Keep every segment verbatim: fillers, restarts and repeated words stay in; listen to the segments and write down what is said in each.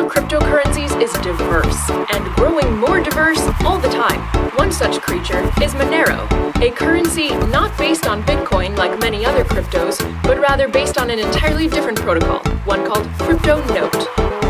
cryptocurrencies is diverse, and growing more diverse all the time. One such creature is Monero, a currency not based on Bitcoin like many other cryptos, but rather based on an entirely different protocol, one called CryptoNote.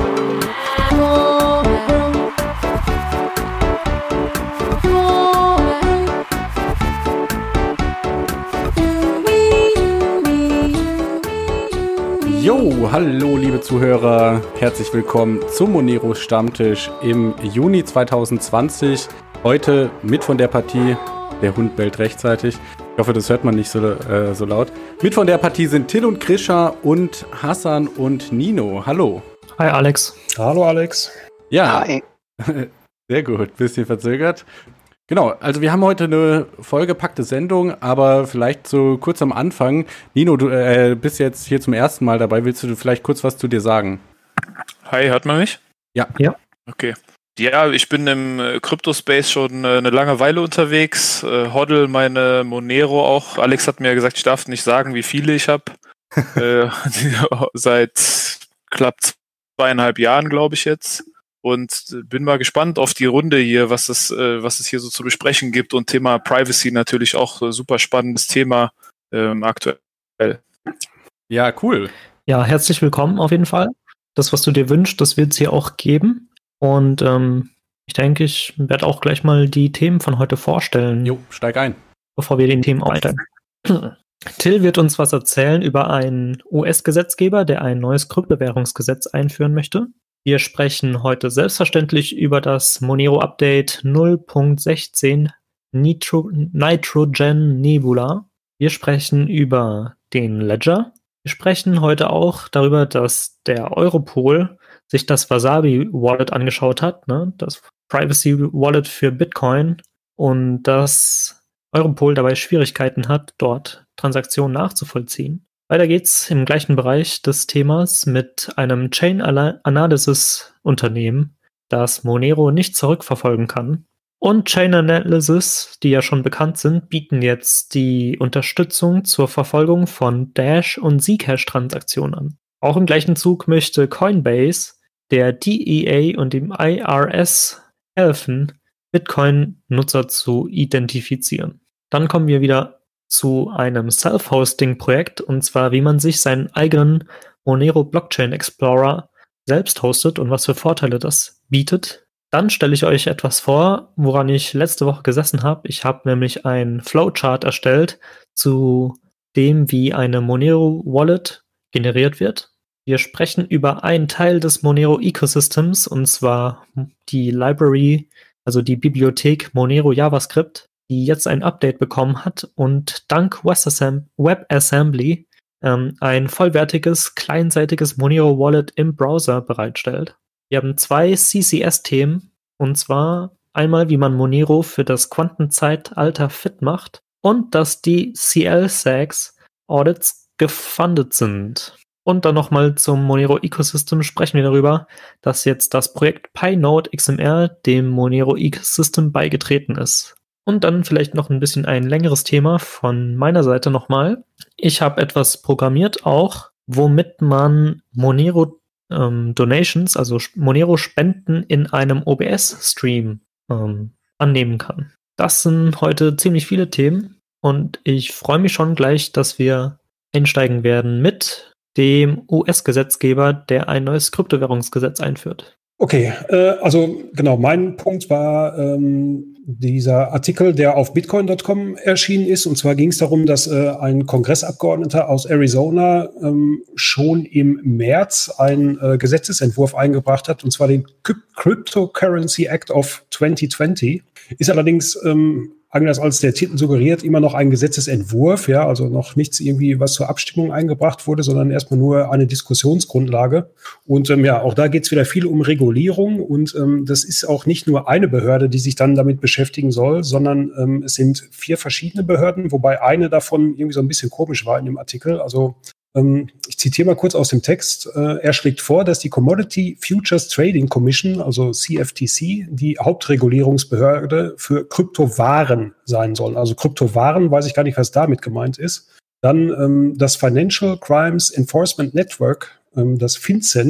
Jo, hallo liebe Zuhörer, herzlich willkommen zum Monero Stammtisch im Juni zwanzig zwanzig. Heute mit von der Partie, der Hund bellt rechtzeitig, ich hoffe, das hört man nicht so, äh, so laut. Mit von der Partie sind Till und Krisha und Hassan und Nino. Hallo. Hi Alex. Hallo Alex. Ja, Hi. Sehr gut, bisschen verzögert. Genau, also wir haben heute eine vollgepackte Sendung, aber vielleicht so kurz am Anfang. Nino, du äh, bist jetzt hier zum ersten Mal dabei. Willst du vielleicht kurz was zu dir sagen? Hi, hört man mich? Ja. Ja. Okay. Ja, ich bin im äh, Crypto-Space schon äh, eine lange Weile unterwegs. Äh, Hoddle meine Monero auch. Alex hat mir gesagt, ich darf nicht sagen, wie viele ich habe. äh, seit knapp zweieinhalb Jahren, glaube ich jetzt. Und bin mal gespannt auf die Runde hier, was es, äh, was es hier so zu besprechen gibt. Und Thema Privacy natürlich auch äh, super spannendes Thema ähm, aktuell. Ja, cool. Ja, herzlich willkommen auf jeden Fall. Das, was du dir wünschst, das wird es hier auch geben. Und ähm, ich denke, ich werde auch gleich mal die Themen von heute vorstellen. Jo, steig ein. Bevor wir den Themen einsteigen. Till wird uns was erzählen über einen U S-Gesetzgeber, der ein neues Kryptowährungsgesetz einführen möchte. Wir sprechen heute selbstverständlich über das Monero-Update null Punkt sechzehn Nitro- Nitrogen Nebula. Wir sprechen über den Ledger. Wir sprechen heute auch darüber, dass der Europol sich das Wasabi-Wallet angeschaut hat, ne? Das Privacy-Wallet für Bitcoin, und dass Europol dabei Schwierigkeiten hat, dort Transaktionen nachzuvollziehen. Weiter geht's im gleichen Bereich des Themas mit einem Chain-Analysis-Unternehmen, das Monero nicht zurückverfolgen kann. Und Chain Analysis, die ja schon bekannt sind, bieten jetzt die Unterstützung zur Verfolgung von Dash- und Zcash-Transaktionen an. Auch im gleichen Zug möchte Coinbase der D E A und dem I R S helfen, Bitcoin-Nutzer zu identifizieren. Dann kommen wir wieder zu einem Self-Hosting-Projekt, und zwar, wie man sich seinen eigenen Monero Blockchain Explorer selbst hostet und was für Vorteile das bietet. Dann stelle ich euch etwas vor, woran ich letzte Woche gesessen habe. Ich habe nämlich ein Flowchart erstellt zu dem, wie eine Monero Wallet generiert wird. Wir sprechen über einen Teil des Monero Ecosystems, und zwar die Library, also die Bibliothek Monero JavaScript, die jetzt ein Update bekommen hat und dank WebAssembly ähm, ein vollwertiges, kleinseitiges Monero Wallet im Browser bereitstellt. Wir haben zwei C C S-Themen, und zwar einmal, wie man Monero für das Quantenzeitalter fit macht und dass die C L-Sags-Audits gefundet sind. Und dann nochmal zum Monero-Ecosystem sprechen wir darüber, dass jetzt das Projekt Pinode X M R dem Monero-Ecosystem beigetreten ist. Und dann vielleicht noch ein bisschen ein längeres Thema von meiner Seite nochmal. Ich habe etwas programmiert auch, womit man Monero ähm, Donations, also Monero Spenden in einem O B S-Stream ähm, annehmen kann. Das sind heute ziemlich viele Themen, und ich freue mich schon gleich, dass wir einsteigen werden mit dem U S-Gesetzgeber, der ein neues Kryptowährungsgesetz einführt. Okay, äh, also genau, mein Punkt war ähm, dieser Artikel, der auf bitcoin Punkt com erschienen ist. Und zwar ging es darum, dass äh, ein Kongressabgeordneter aus Arizona ähm, schon im März einen äh, Gesetzesentwurf eingebracht hat, und zwar den Cryptocurrency Act of zwanzig zwanzig. Ist allerdings, ähm, anders als der Titel suggeriert, immer noch ein Gesetzesentwurf, ja, also noch nichts irgendwie, was zur Abstimmung eingebracht wurde, sondern erstmal nur eine Diskussionsgrundlage. Und ähm, ja, auch da geht es wieder viel um Regulierung, und ähm, das ist auch nicht nur eine Behörde, die sich dann damit beschäftigen soll, sondern ähm, es sind vier verschiedene Behörden, wobei eine davon irgendwie so ein bisschen komisch war in dem Artikel. Also Ähm, ich zitiere mal kurz aus dem Text. Äh, er schlägt vor, dass die Commodity Futures Trading Commission, also C F T C, die Hauptregulierungsbehörde für Kryptowaren sein soll. Also Kryptowaren, weiß ich gar nicht, was damit gemeint ist. Dann ähm, das Financial Crimes Enforcement Network, ähm, das FinCEN,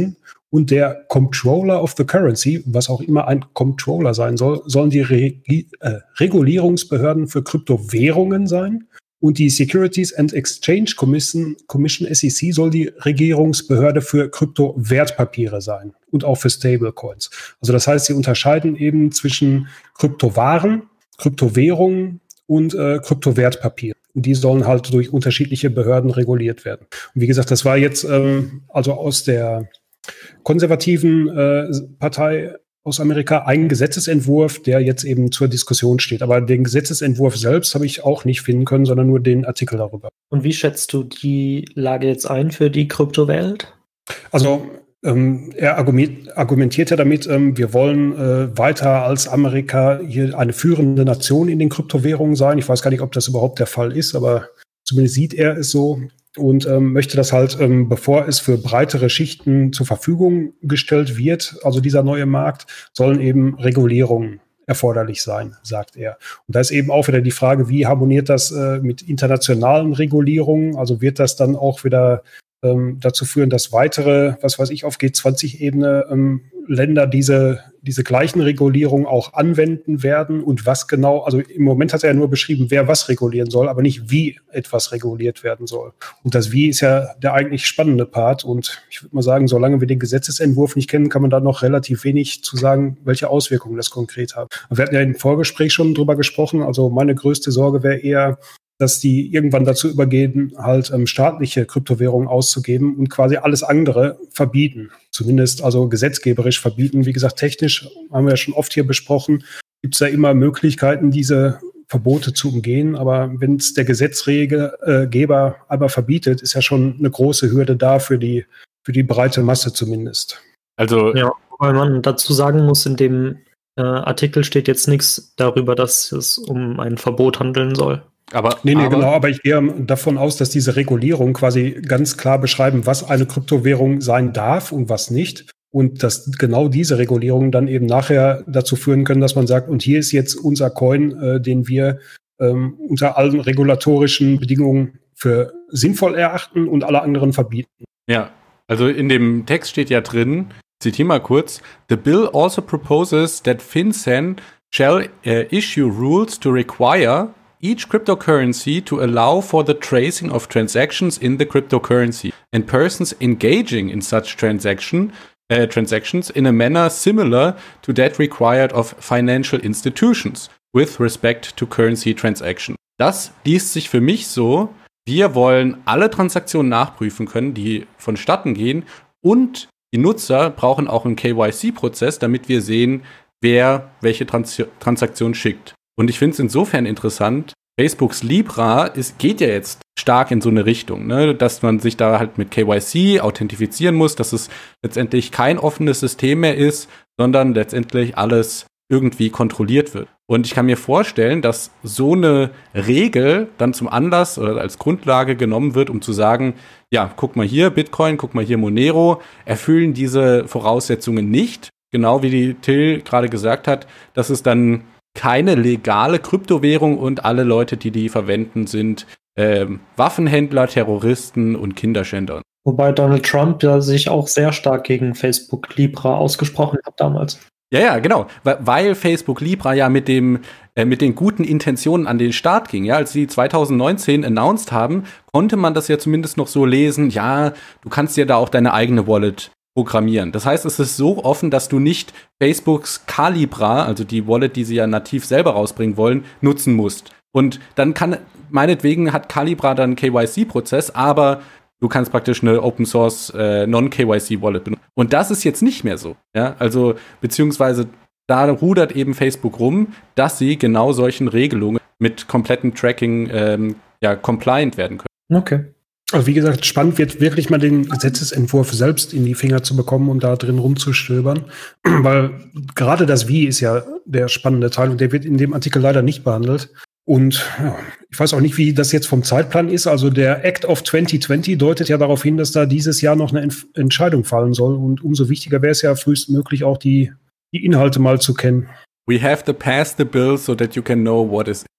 und der Comptroller of the Currency, was auch immer ein Comptroller sein soll, sollen die Regi- äh, Regulierungsbehörden für Kryptowährungen sein. Und die Securities and Exchange Commission, Commission S E C soll die Regierungsbehörde für Kryptowertpapiere sein und auch für Stablecoins. Also das heißt, sie unterscheiden eben zwischen Kryptowaren, Kryptowährungen und äh, Kryptowertpapier. Und die sollen halt durch unterschiedliche Behörden reguliert werden. Und wie gesagt, das war jetzt ähm, also aus der konservativen äh, Partei aus Amerika ein Gesetzesentwurf, der jetzt eben zur Diskussion steht. Aber den Gesetzesentwurf selbst habe ich auch nicht finden können, sondern nur den Artikel darüber. Und wie schätzt du die Lage jetzt ein für die Kryptowelt? Also ähm, er argumentiert, argumentiert ja damit, ähm, wir wollen äh, weiter als Amerika hier eine führende Nation in den Kryptowährungen sein. Ich weiß gar nicht, ob das überhaupt der Fall ist, aber zumindest sieht er es so. Und ähm, möchte das halt, ähm, bevor es für breitere Schichten zur Verfügung gestellt wird, also dieser neue Markt, sollen eben Regulierungen erforderlich sein, sagt er. Und da ist eben auch wieder die Frage, wie harmoniert das äh, mit internationalen Regulierungen? Also wird das dann auch wieder ähm, dazu führen, dass weitere, was weiß ich, auf G zwanzig-Ebene ähm, Länder diese, diese gleichen Regulierungen auch anwenden werden und was genau, also im Moment hat er ja nur beschrieben, wer was regulieren soll, aber nicht wie etwas reguliert werden soll. Und das Wie ist ja der eigentlich spannende Part und ich würde mal sagen, solange wir den Gesetzesentwurf nicht kennen, kann man da noch relativ wenig zu sagen, welche Auswirkungen das konkret hat. Wir hatten ja im Vorgespräch schon drüber gesprochen, also meine größte Sorge wäre eher, dass die irgendwann dazu übergehen, halt ähm, staatliche Kryptowährungen auszugeben und quasi alles andere verbieten. Zumindest also gesetzgeberisch verbieten. Wie gesagt, technisch haben wir ja schon oft hier besprochen, gibt es ja immer Möglichkeiten, diese Verbote zu umgehen. Aber wenn es der Gesetzgeber aber verbietet, ist ja schon eine große Hürde da für die, für die breite Masse zumindest. Also ja, weil man dazu sagen muss, in dem äh, Artikel steht jetzt nichts darüber, dass es um ein Verbot handeln soll. Aber, nee, nee, aber, genau, aber ich gehe davon aus, dass diese Regulierung quasi ganz klar beschreiben, was eine Kryptowährung sein darf und was nicht. Und dass genau diese Regulierungen dann eben nachher dazu führen können, dass man sagt, und hier ist jetzt unser Coin, äh, den wir ähm, unter allen regulatorischen Bedingungen für sinnvoll erachten und alle anderen verbieten. Ja, also in dem Text steht ja drin, zitiere mal kurz, The bill also proposes that FinCEN shall uh, issue rules to require each cryptocurrency to allow for the tracing of transactions in the cryptocurrency and persons engaging in such transaction, uh, transactions in a manner similar to that required of financial institutions with respect to currency transactions. Das liest sich für mich so, wir wollen alle Transaktionen nachprüfen können, die vonstatten gehen und die Nutzer brauchen auch einen K Y C-Prozess, damit wir sehen, wer welche Trans- Transaktion schickt. Und ich finde es insofern interessant, Facebooks Libra ist, geht ja jetzt stark in so eine Richtung, ne? Dass man sich da halt mit K Y C authentifizieren muss, dass es letztendlich kein offenes System mehr ist, sondern letztendlich alles irgendwie kontrolliert wird. Und ich kann mir vorstellen, dass so eine Regel dann zum Anlass oder als Grundlage genommen wird, um zu sagen, ja, guck mal hier, Bitcoin, guck mal hier, Monero, erfüllen diese Voraussetzungen nicht. Genau wie die Till gerade gesagt hat, dass es dann keine legale Kryptowährung und alle Leute, die die verwenden, sind ähm, Waffenhändler, Terroristen und Kinderschänder. Wobei Donald Trump ja sich auch sehr stark gegen Facebook Libra ausgesprochen hat damals. Ja, ja, genau, weil, weil Facebook Libra ja mit dem äh, mit den guten Intentionen an den Start ging. Ja, als sie zwanzig neunzehn announced haben, konnte man das ja zumindest noch so lesen, ja, du kannst ja da auch deine eigene Wallet programmieren. Das heißt, es ist so offen, dass du nicht Facebooks Calibra, also die Wallet, die sie ja nativ selber rausbringen wollen, nutzen musst. Und dann kann, meinetwegen hat Calibra dann einen K Y C-Prozess, aber du kannst praktisch eine Open-Source äh, Non-K Y C-Wallet benutzen. Und das ist jetzt nicht mehr so. Ja? Also, beziehungsweise da rudert eben Facebook rum, dass sie genau solchen Regelungen mit komplettem Tracking ähm, ja, compliant werden können. Okay. Also wie gesagt, spannend wird wirklich mal den Gesetzesentwurf selbst in die Finger zu bekommen und da drin rumzustöbern, weil gerade das Wie ist ja der spannende Teil und der wird in dem Artikel leider nicht behandelt. Und ja, ich weiß auch nicht, wie das jetzt vom Zeitplan ist. Also der Act of zwanzig zwanzig deutet ja darauf hin, dass da dieses Jahr noch eine Ent- Entscheidung fallen soll und umso wichtiger wäre es ja frühestmöglich auch die, die Inhalte mal zu kennen. We have to pass the bill so that you can know what is.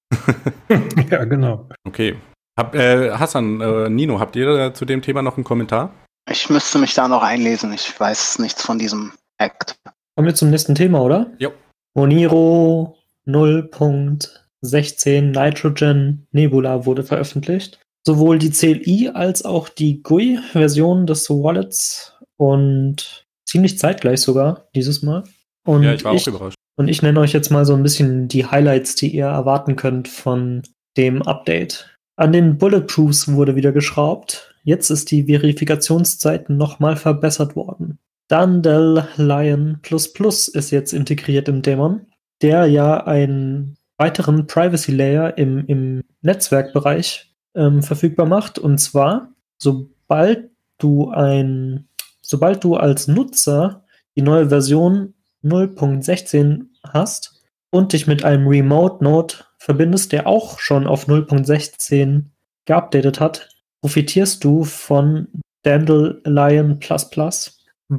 Ja, genau. Okay. Hab, äh, Hassan, äh, Nino, habt ihr zu dem Thema noch einen Kommentar? Ich müsste mich da noch einlesen. Ich weiß nichts von diesem Act. Kommen wir zum nächsten Thema, oder? Jo. Monero null Punkt sechzehn Nitrogen Nebula wurde veröffentlicht. Sowohl die C L I als auch die G U I-Version des Wallets und ziemlich zeitgleich sogar dieses Mal. Und Ja, ich war ich, auch überrascht. Und ich nenne euch jetzt mal so ein bisschen die Highlights, die ihr erwarten könnt von dem Update. An den Bulletproofs wurde wieder geschraubt. Jetzt ist die Verifikationszeit nochmal verbessert worden. Dandelion Plus Plus ist jetzt integriert im Daemon, der ja einen weiteren Privacy Layer im, im Netzwerkbereich ähm, verfügbar macht. Und zwar, sobald du ein, sobald du als Nutzer die neue Version null Punkt sechzehn hast und dich mit einem Remote Node verbindest, der auch schon auf null Punkt sechzehn geupdatet hat, profitierst du von Dandelion Plus Plus,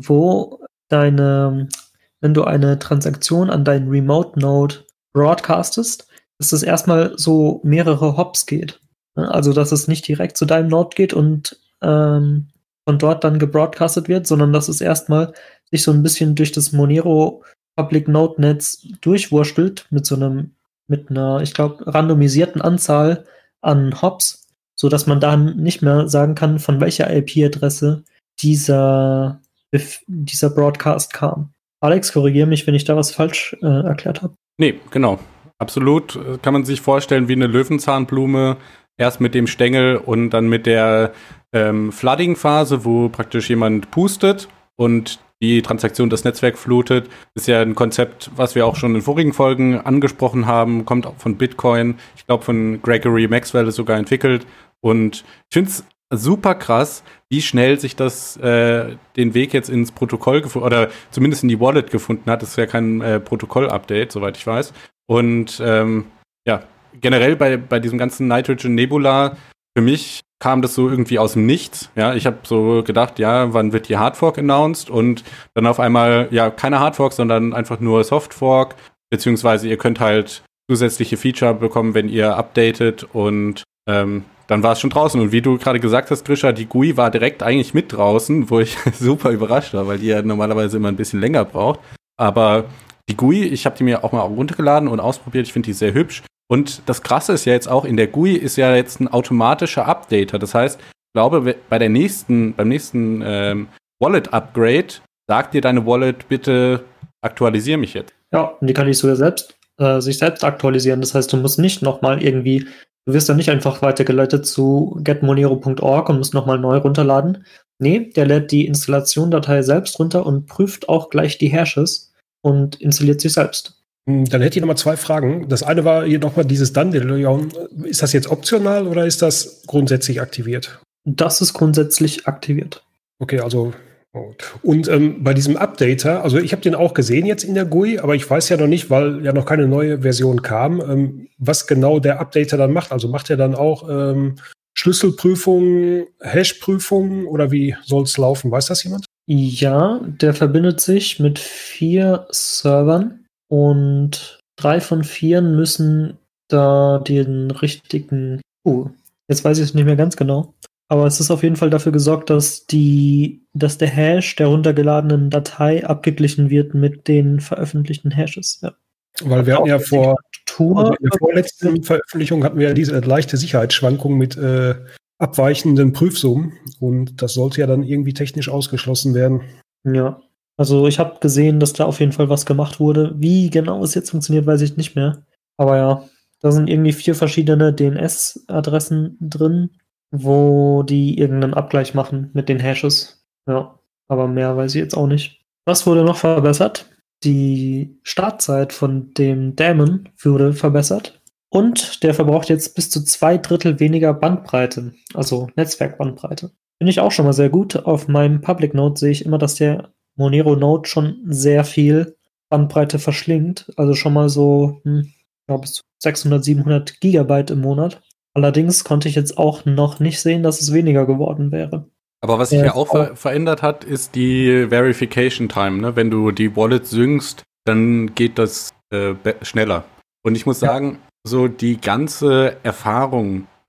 wo deine, wenn du eine Transaktion an deinen Remote Node broadcastest, dass es erstmal so mehrere Hops geht. Also, dass es nicht direkt zu deinem Node geht und ähm, von dort dann gebroadcastet wird, sondern dass es erstmal sich so ein bisschen durch das Monero Public Node Netz durchwurschtelt mit so einem, mit einer, ich glaube, randomisierten Anzahl an Hops, sodass man dann nicht mehr sagen kann, von welcher I P-Adresse dieser, dieser Broadcast kam. Alex, korrigiere mich, wenn ich da was falsch äh, erklärt habe. Nee, genau. Absolut. Kann man sich vorstellen wie eine Löwenzahnblume. Erst mit dem Stängel und dann mit der ähm, Flooding-Phase, wo praktisch jemand pustet und die Transaktion das Netzwerk flutet. Ist ja ein Konzept, was wir auch schon in vorigen Folgen angesprochen haben. Kommt auch von Bitcoin. Ich glaube, von Gregory Maxwell ist sogar entwickelt. Und ich finde es super krass, wie schnell sich das äh, den Weg jetzt ins Protokoll gefunden oder zumindest in die Wallet gefunden hat. Das ist ja kein äh, Protokoll-Update, soweit ich weiß. Und ähm, ja, generell bei, bei diesem ganzen Nitrogen Nebula, für mich kam das so irgendwie aus dem Nichts. Ja, ich habe so gedacht, ja, wann wird die Hardfork announced? Und dann auf einmal, ja, keine Hardfork, sondern einfach nur Softfork. Beziehungsweise ihr könnt halt zusätzliche Feature bekommen, wenn ihr updatet. Und ähm, dann war es schon draußen. Und wie du gerade gesagt hast, Grisha, die G U I war direkt eigentlich mit draußen, wo ich super überrascht war, weil die ja normalerweise immer ein bisschen länger braucht. Aber die G U I, ich habe die mir auch mal runtergeladen und ausprobiert. Ich finde die sehr hübsch. Und das Krasse ist ja jetzt auch, in der G U I ist ja jetzt ein automatischer Updater. Das heißt, ich glaube, bei der nächsten, beim nächsten ähm, Wallet-Upgrade sagt dir deine Wallet, bitte aktualisiere mich jetzt. Ja, und die kann ich sogar selbst, äh, sich selbst aktualisieren. Das heißt, du musst nicht nochmal irgendwie, du wirst dann nicht einfach weitergeleitet zu get monero punkt org und musst nochmal neu runterladen. Nee, der lädt die Installation-Datei selbst runter und prüft auch gleich die Hashes und installiert sich selbst. Dann hätte ich noch mal zwei Fragen. Das eine war hier nochmal dieses Dandelion. Ist das jetzt optional oder ist das grundsätzlich aktiviert? Das ist grundsätzlich aktiviert. Okay, also und ähm, bei diesem Updater, also ich habe den auch gesehen jetzt in der G U I, aber ich weiß ja noch nicht, weil ja noch keine neue Version kam, ähm, was genau der Updater dann macht. Also macht er dann auch ähm, Schlüsselprüfungen, Hashprüfungen oder wie soll es laufen? Weiß das jemand? Ja, der verbindet sich mit vier Servern. Und drei von vier müssen da den richtigen, uh, jetzt weiß ich es nicht mehr ganz genau, aber es ist auf jeden Fall dafür gesorgt, dass die, dass der Hash der runtergeladenen Datei abgeglichen wird mit den veröffentlichten Hashes. Ja. Weil wir hatten ja vor, also in der vorletzten Veröffentlichung hatten wir ja diese leichte Sicherheitsschwankung mit äh, abweichenden Prüfsummen und das sollte ja dann irgendwie technisch ausgeschlossen werden. Ja. Also ich habe gesehen, dass da auf jeden Fall was gemacht wurde. Wie genau es jetzt funktioniert, weiß ich nicht mehr. Aber ja, da sind irgendwie vier verschiedene D N S-Adressen drin, wo die irgendeinen Abgleich machen mit den Hashes. Ja, aber mehr weiß ich jetzt auch nicht. Was wurde noch verbessert? Die Startzeit von dem Daemon wurde verbessert. Und der verbraucht jetzt bis zu zwei Drittel weniger Bandbreite, also Netzwerkbandbreite. Finde ich auch schon mal sehr gut. Auf meinem Public Node sehe ich immer, dass der Monero Node schon sehr viel Bandbreite verschlingt. Also schon mal so, hm, ich glaube, bis zu sechshundert, siebenhundert Gigabyte im Monat. Allerdings konnte ich jetzt auch noch nicht sehen, dass es weniger geworden wäre. Aber was sich ja auch ver- verändert hat, ist die Verification Time. Ne? Wenn du die Wallet syncst, dann geht das äh, be- schneller. Und ich muss sagen, ja. so die ganze Erfahrung,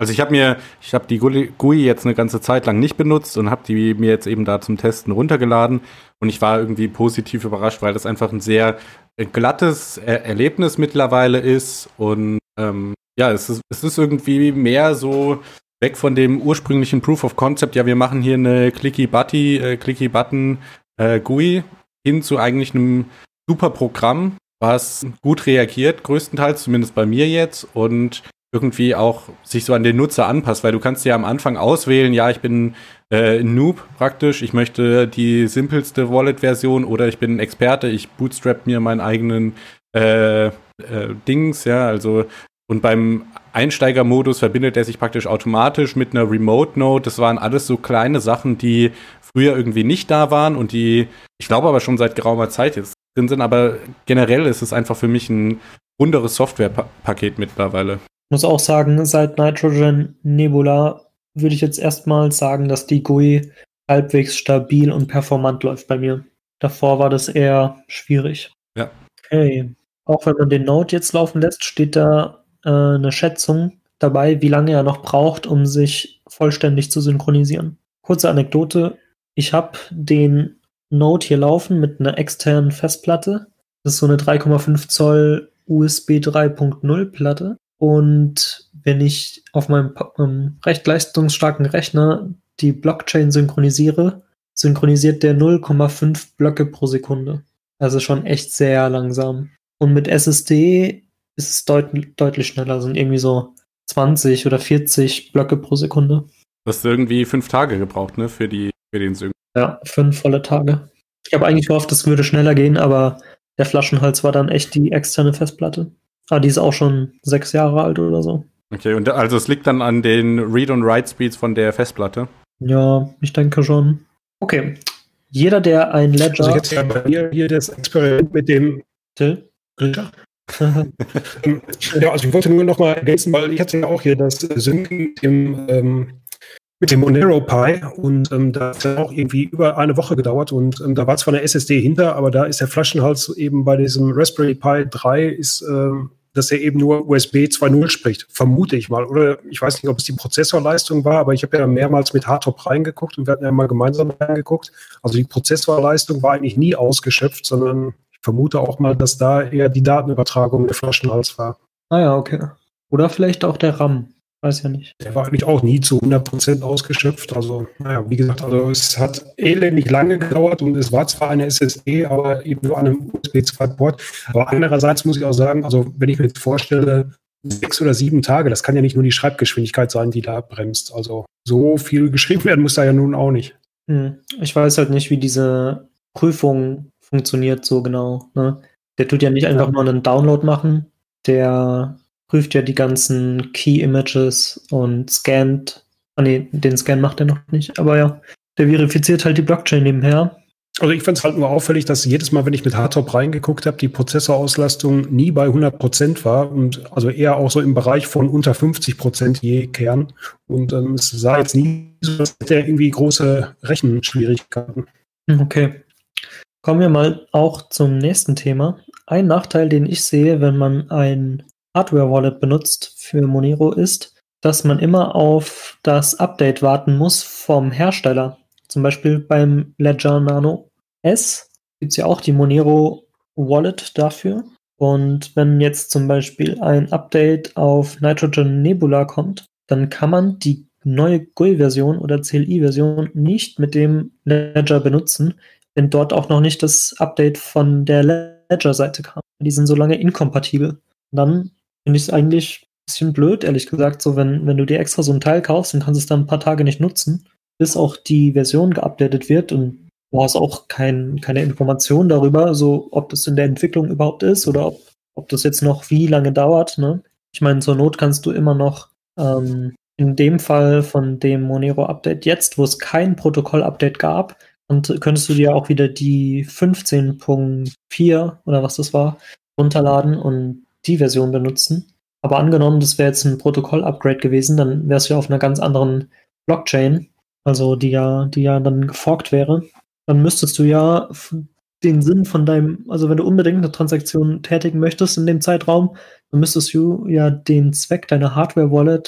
Also ich habe mir, ich habe die G U I jetzt eine ganze Zeit lang nicht benutzt und habe die mir jetzt eben da zum Testen runtergeladen und ich war irgendwie positiv überrascht, weil das einfach ein sehr glattes er- Erlebnis mittlerweile ist und ähm, ja, es ist, es ist irgendwie mehr so weg von dem ursprünglichen Proof of Concept, ja, wir machen hier eine Clicky-Butty, äh, Clicky-Button äh, G U I hin zu eigentlich einem super Programm, was gut reagiert, größtenteils, zumindest bei mir jetzt, und irgendwie auch sich so an den Nutzer anpasst, weil du kannst ja am Anfang auswählen, ja, ich bin äh, ein Noob praktisch, ich möchte die simpelste Wallet-Version oder ich bin ein Experte, ich bootstrap mir meinen eigenen äh, äh, Dings, ja, also und beim Einsteigermodus verbindet er sich praktisch automatisch mit einer Remote-Node. Das waren alles so kleine Sachen, die früher irgendwie nicht da waren und die, ich glaube aber schon seit geraumer Zeit jetzt drin sind, aber generell ist es einfach für mich ein runderes Softwarepaket mittlerweile. Ich muss auch sagen, seit Nitrogen Nebula würde ich jetzt erstmal sagen, dass die G U I halbwegs stabil und performant läuft bei mir. Davor war das eher schwierig. Ja. Okay. Auch wenn man den Node jetzt laufen lässt, steht da äh, eine Schätzung dabei, wie lange er noch braucht, um sich vollständig zu synchronisieren. Kurze Anekdote. Ich habe den Node hier laufen mit einer externen Festplatte. Das ist so eine drei Komma fünf Zoll U S B drei Punkt null Platte. Und wenn ich auf meinem ähm, recht leistungsstarken Rechner die Blockchain synchronisiere, synchronisiert der null Komma fünf Blöcke pro Sekunde. Also schon echt sehr langsam. Und mit S S D ist es deut- deutlich schneller, sind irgendwie so zwanzig oder vierzig Blöcke pro Sekunde. Du hast irgendwie fünf Tage gebraucht, ne, für, die, für den Sync. Ja, fünf volle Tage. Ich habe eigentlich gehofft, es würde schneller gehen, aber der Flaschenhals war dann echt die externe Festplatte. Ah, die ist auch schon sechs Jahre alt oder so. Okay, und also es liegt dann an den Read- und Write-Speeds von der Festplatte? Ja, ich denke schon. Okay. Jeder, der ein Ledger... Also jetzt ja bei mir hier das Experiment mit dem Till? Ja, also ich wollte nur noch mal ergänzen, weil ich hatte ja auch hier das Sync mit dem, ähm, mit dem Monero Pi und ähm, da hat es auch irgendwie über eine Woche gedauert und ähm, da war zwar eine S S D hinter, aber da ist der Flaschenhals eben bei diesem Raspberry Pi drei ist, ähm, dass er eben nur U S B zwei Punkt null spricht, vermute ich mal. Oder ich weiß nicht, ob es die Prozessorleistung war, aber ich habe ja mehrmals mit Hardtop reingeguckt und wir hatten ja mal gemeinsam reingeguckt. Also die Prozessorleistung war eigentlich nie ausgeschöpft, sondern ich vermute auch mal, dass da eher die Datenübertragung der Flaschenhals war. Ah ja, okay. Oder vielleicht auch der RAM. Weiß ja nicht. Der war eigentlich auch nie zu hundert Prozent ausgeschöpft. Also, naja, wie gesagt, also es hat elendig lange gedauert und es war zwar eine S S D, aber eben nur an einem U S B zwei Port. Aber andererseits muss ich auch sagen, also wenn ich mir jetzt vorstelle, sechs oder sieben Tage, das kann ja nicht nur die Schreibgeschwindigkeit sein, die da bremst. Also so viel geschrieben werden muss da ja nun auch nicht. Hm. Ich weiß halt nicht, wie diese Prüfung funktioniert so genau. Ne? Der tut ja nicht einfach Ja. nur einen Download machen, der prüft ja die ganzen Key-Images und scannt. Ah nee, den Scan macht er noch nicht, aber ja, der verifiziert halt die Blockchain nebenher. Also ich fand es halt nur auffällig, dass jedes Mal, wenn ich mit Hardtop reingeguckt habe, die Prozessorauslastung nie bei hundert Prozent war und also eher auch so im Bereich von unter fünfzig Prozent je Kern. Und ähm, es sah jetzt nie so, als hätte er irgendwie große Rechenschwierigkeiten. Okay. Kommen wir mal auch zum nächsten Thema. Ein Nachteil, den ich sehe, wenn man ein Hardware-Wallet benutzt für Monero, ist, dass man immer auf das Update warten muss vom Hersteller. Zum Beispiel beim Ledger Nano S gibt es ja auch die Monero Wallet dafür. Und wenn jetzt zum Beispiel ein Update auf Nitrogen Nebula kommt, dann kann man die neue G U I-Version oder C L I-Version nicht mit dem Ledger benutzen, wenn dort auch noch nicht das Update von der Ledger-Seite kam. Die sind so lange inkompatibel. Und dann finde ich es eigentlich ein bisschen blöd, ehrlich gesagt, so wenn, wenn du dir extra so ein Teil kaufst und kannst es dann ein paar Tage nicht nutzen, bis auch die Version geupdatet wird und du hast auch kein, keine Information darüber, so ob das in der Entwicklung überhaupt ist oder ob, ob das jetzt noch wie lange dauert. Ne? Ich meine, zur Not kannst du immer noch ähm, in dem Fall von dem Monero-Update jetzt, wo es kein Protokoll-Update gab, und könntest du dir auch wieder die fünfzehn Punkt vier oder was das war, runterladen und die Version benutzen. Aber angenommen, das wäre jetzt ein Protokoll-Upgrade gewesen, dann wärst du ja auf einer ganz anderen Blockchain, also die ja, die ja dann geforkt wäre. Dann müsstest du ja den Sinn von deinem, also wenn du unbedingt eine Transaktion tätigen möchtest in dem Zeitraum, dann müsstest du ja den Zweck deiner Hardware-Wallet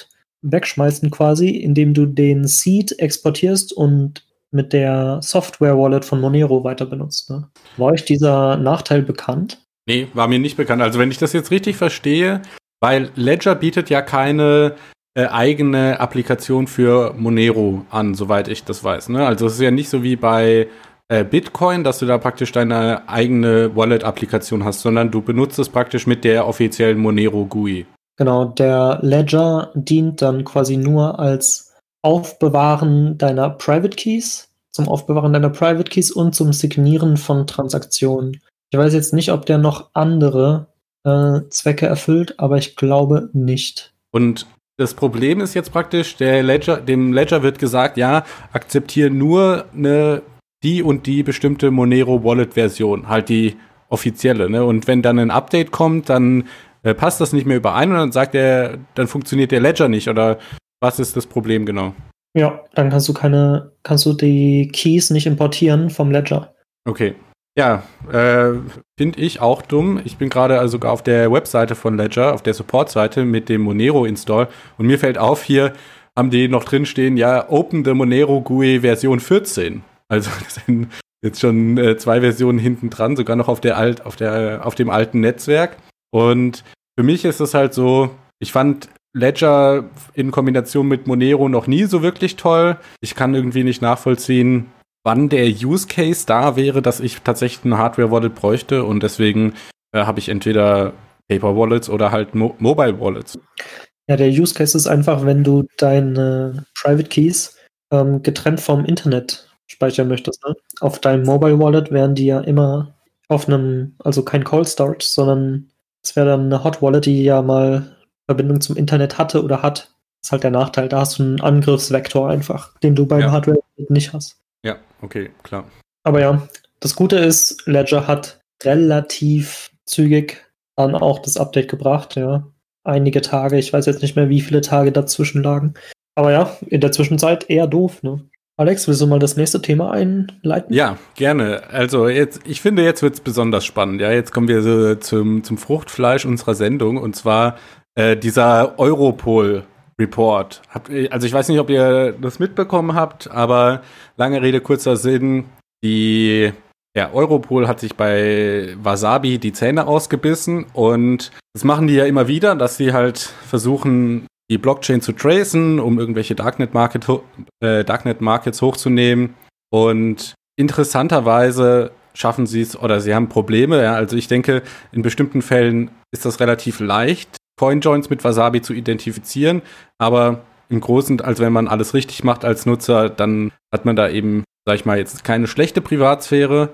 wegschmeißen quasi, indem du den Seed exportierst und mit der Software-Wallet von Monero weiter benutzt. Ne? War euch dieser Nachteil bekannt? Nee, war mir nicht bekannt. Also wenn ich das jetzt richtig verstehe, weil Ledger bietet ja keine äh, eigene Applikation für Monero an, soweit ich das weiß. Ne? Also es ist ja nicht so wie bei äh, Bitcoin, dass du da praktisch deine eigene Wallet-Applikation hast, sondern du benutzt es praktisch mit der offiziellen Monero-G U I. Genau, der Ledger dient dann quasi nur als Aufbewahren deiner Private Keys, zum Aufbewahren deiner Private Keys und zum Signieren von Transaktionen. Ich weiß jetzt nicht, ob der noch andere äh, Zwecke erfüllt, aber ich glaube nicht. Und das Problem ist jetzt praktisch, der Ledger, dem Ledger wird gesagt, ja, akzeptiere nur eine, die und die bestimmte Monero Wallet-Version, halt die offizielle. Ne? Und wenn dann ein Update kommt, dann äh, passt das nicht mehr überein und dann sagt er, dann funktioniert der Ledger nicht oder was ist das Problem genau? Ja, dann kannst du keine, kannst du die Keys nicht importieren vom Ledger. Okay. Ja, äh, finde ich auch dumm. Ich bin gerade also sogar auf der Webseite von Ledger, auf der Support-Seite mit dem Monero-Install und mir fällt auf, hier haben die noch drin stehen, ja, Open the Monero G U I Version vierzehn. Also das sind jetzt schon äh, zwei Versionen hinten dran, sogar noch auf der alt, auf der, auf dem alten Netzwerk. Und für mich ist es halt so, ich fand Ledger in Kombination mit Monero noch nie so wirklich toll. Ich kann irgendwie nicht nachvollziehen, wann der Use Case da wäre, dass ich tatsächlich eine Hardware-Wallet bräuchte und deswegen äh, habe ich entweder Paper-Wallets oder halt Mo- Mobile-Wallets. Ja, der Use Case ist einfach, wenn du deine Private Keys ähm, getrennt vom Internet speichern möchtest. Ne? Auf deinem Mobile-Wallet wären die ja immer auf einem, also kein Cold Storage, sondern es wäre dann eine Hot Wallet, die ja mal Verbindung zum Internet hatte oder hat. Das ist halt der Nachteil. Da hast du einen Angriffsvektor einfach, den du beim Ja. Hardware nicht hast. Ja, okay, klar. Aber ja, das Gute ist, Ledger hat relativ zügig dann auch das Update gebracht, ja. Einige Tage, ich weiß jetzt nicht mehr, wie viele Tage dazwischen lagen. Aber ja, in der Zwischenzeit eher doof, ne? Alex, willst du mal das nächste Thema einleiten? Ja, gerne. Also jetzt, ich finde, jetzt wird's besonders spannend. Ja, jetzt kommen wir so zum, zum Fruchtfleisch unserer Sendung und zwar äh, dieser Europol-Report. Habt ihr- Also ich weiß nicht, ob ihr das mitbekommen habt, aber lange Rede, kurzer Sinn, die ja, Europol hat sich bei Wasabi die Zähne ausgebissen und das machen die ja immer wieder, dass sie halt versuchen, die Blockchain zu tracen, um irgendwelche Darknet Market, ho- äh, Darknet Markets hochzunehmen. Und interessanterweise schaffen sie es oder sie haben Probleme. Ja, also ich denke, in bestimmten Fällen ist das relativ leicht, Coinjoins mit Wasabi zu identifizieren. Aber im Großen, also wenn man alles richtig macht als Nutzer, dann hat man da eben, sag ich mal, jetzt keine schlechte Privatsphäre.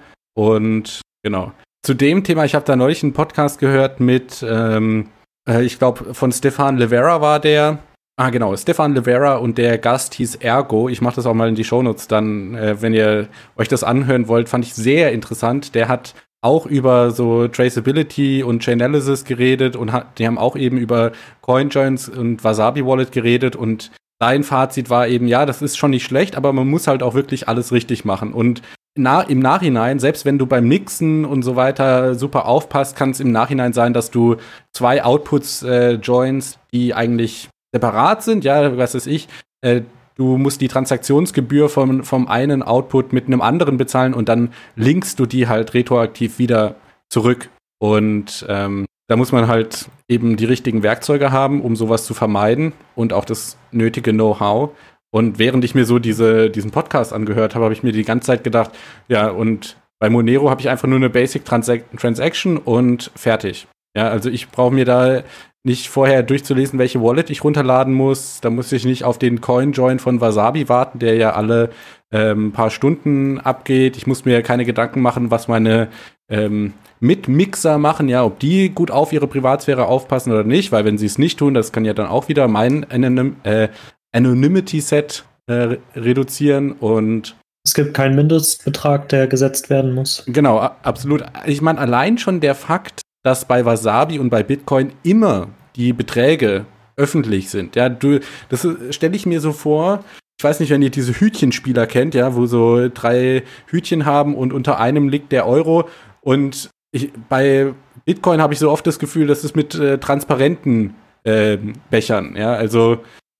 Und genau. Zu dem Thema, ich habe da neulich einen Podcast gehört mit ähm, äh, ich glaube, von Stefan Livera war der. Ah, genau, Stefan Livera und der Gast hieß Ergo. Ich mache das auch mal in die Shownotes dann, äh, wenn ihr euch das anhören wollt. Fand ich sehr interessant. Der hat auch über so Traceability und Chainalysis geredet und hat, die haben auch eben über Coinjoins und Wasabi Wallet geredet und sein Fazit war eben, ja, das ist schon nicht schlecht, aber man muss halt auch wirklich alles richtig machen. Und na, im Nachhinein, selbst wenn du beim Mixen und so weiter super aufpasst, kann es im Nachhinein sein, dass du zwei Outputs äh, joins, die eigentlich separat sind, ja, was weiß ich, äh, du musst die Transaktionsgebühr vom, vom einen Output mit einem anderen bezahlen und dann linkst du die halt retroaktiv wieder zurück. Und ähm, da muss man halt eben die richtigen Werkzeuge haben, um sowas zu vermeiden und auch das nötige Know-how. Und während ich mir so diese, diesen Podcast angehört habe, habe ich mir die ganze Zeit gedacht, ja, und bei Monero habe ich einfach nur eine Basic Transac- Transaction und fertig. Ja, also ich brauche mir da nicht vorher durchzulesen, welche Wallet ich runterladen muss. Da muss ich nicht auf den Coin-Join von Wasabi warten, der ja alle ähm, paar Stunden abgeht. Ich muss mir keine Gedanken machen, was meine ähm, Mitmixer machen, ja, ob die gut auf ihre Privatsphäre aufpassen oder nicht, weil wenn sie es nicht tun, das kann ja dann auch wieder mein Anonym, äh, Anonymity-Set äh, re- reduzieren und Es gibt keinen Mindestbetrag, der gesetzt werden muss. genau, a- absolut. Ich meine, allein schon der Fakt, dass bei Wasabi und bei Bitcoin immer die Beträge öffentlich sind. Ja, du, das stelle ich mir so vor. Ich weiß nicht, wenn ihr diese Hütchenspieler kennt, ja, wo so drei Hütchen haben und unter einem liegt der Euro. Und ich, bei Bitcoin habe ich so oft das Gefühl, das ist mit äh, transparenten äh, Bechern. Ja, also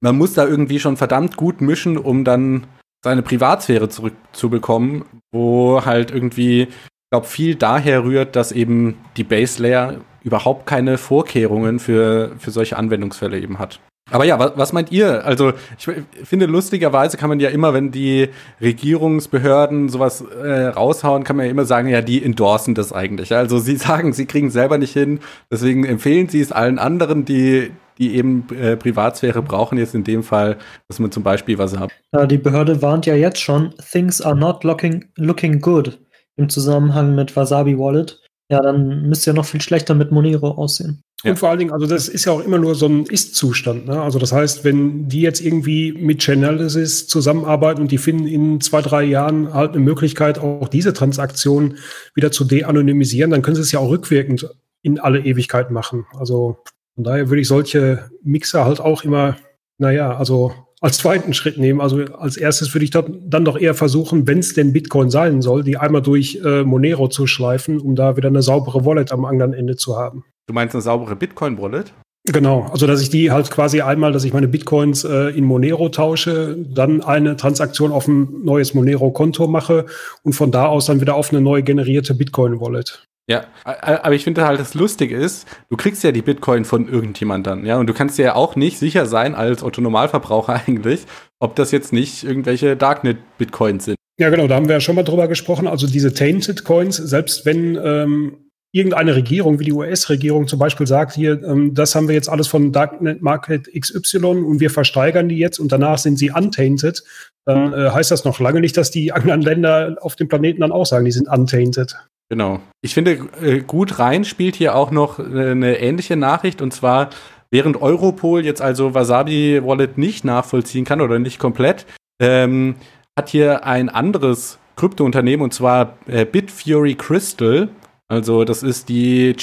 man muss da irgendwie schon verdammt gut mischen, um dann seine Privatsphäre zurückzubekommen, wo halt irgendwie, ich glaube, viel daher rührt, dass eben die Base Layer überhaupt keine Vorkehrungen für, für solche Anwendungsfälle eben hat. Aber ja, was, was meint ihr? Also ich finde, lustigerweise kann man ja immer, wenn die Regierungsbehörden sowas äh, raushauen, kann man ja immer sagen, ja, die endorsen das eigentlich. Also sie sagen, sie kriegen es selber nicht hin, deswegen empfehlen sie es allen anderen, die die eben äh, Privatsphäre brauchen, jetzt in dem Fall, dass man zum Beispiel was hat. Ja, die Behörde warnt ja jetzt schon, things are not looking, looking good im Zusammenhang mit Wasabi Wallet. Ja, dann müsste ja noch viel schlechter mit Monero aussehen. Und vor allen Dingen, also das ist ja auch immer nur so ein Ist-Zustand. Ne? Also das heißt, wenn die jetzt irgendwie mit Chainalysis zusammenarbeiten und die finden in zwei, drei Jahren halt eine Möglichkeit, auch diese Transaktion wieder zu de-anonymisieren, dann können sie es ja auch rückwirkend in alle Ewigkeit machen. Also von daher würde ich solche Mixer halt auch immer, naja, also als zweiten Schritt nehmen. Also als erstes würde ich dann doch eher versuchen, wenn es denn Bitcoin sein soll, die einmal durch äh, Monero zu schleifen, um da wieder eine saubere Wallet am anderen Ende zu haben. Du meinst eine saubere Bitcoin-Wallet? Genau, also dass ich die halt quasi einmal, dass ich meine Bitcoins äh, in Monero tausche, dann eine Transaktion auf ein neues Monero-Konto mache und von da aus dann wieder auf eine neu generierte Bitcoin-Wallet. Ja, aber ich finde halt, das Lustige ist, du kriegst ja die Bitcoin von irgendjemand dann, ja, und du kannst dir ja auch nicht sicher sein, als Otto-Normalverbraucher eigentlich, ob das jetzt nicht irgendwelche Darknet-Bitcoins sind. Ja, genau, da haben wir ja schon mal drüber gesprochen, also diese Tainted Coins, selbst wenn ähm, irgendeine Regierung, wie die U S-Regierung zum Beispiel sagt, hier, ähm, das haben wir jetzt alles von Darknet Market X Y und wir versteigern die jetzt und danach sind sie untainted, dann äh, heißt das noch lange nicht, dass die anderen Länder auf dem Planeten dann auch sagen, die sind untainted. Genau. Ich finde, äh, gut rein spielt hier auch noch äh, eine ähnliche Nachricht, und zwar, während Europol jetzt also Wasabi Wallet nicht nachvollziehen kann oder nicht komplett, ähm, hat hier ein anderes Kryptounternehmen, und zwar äh, Bitfury Crystal. Also das ist die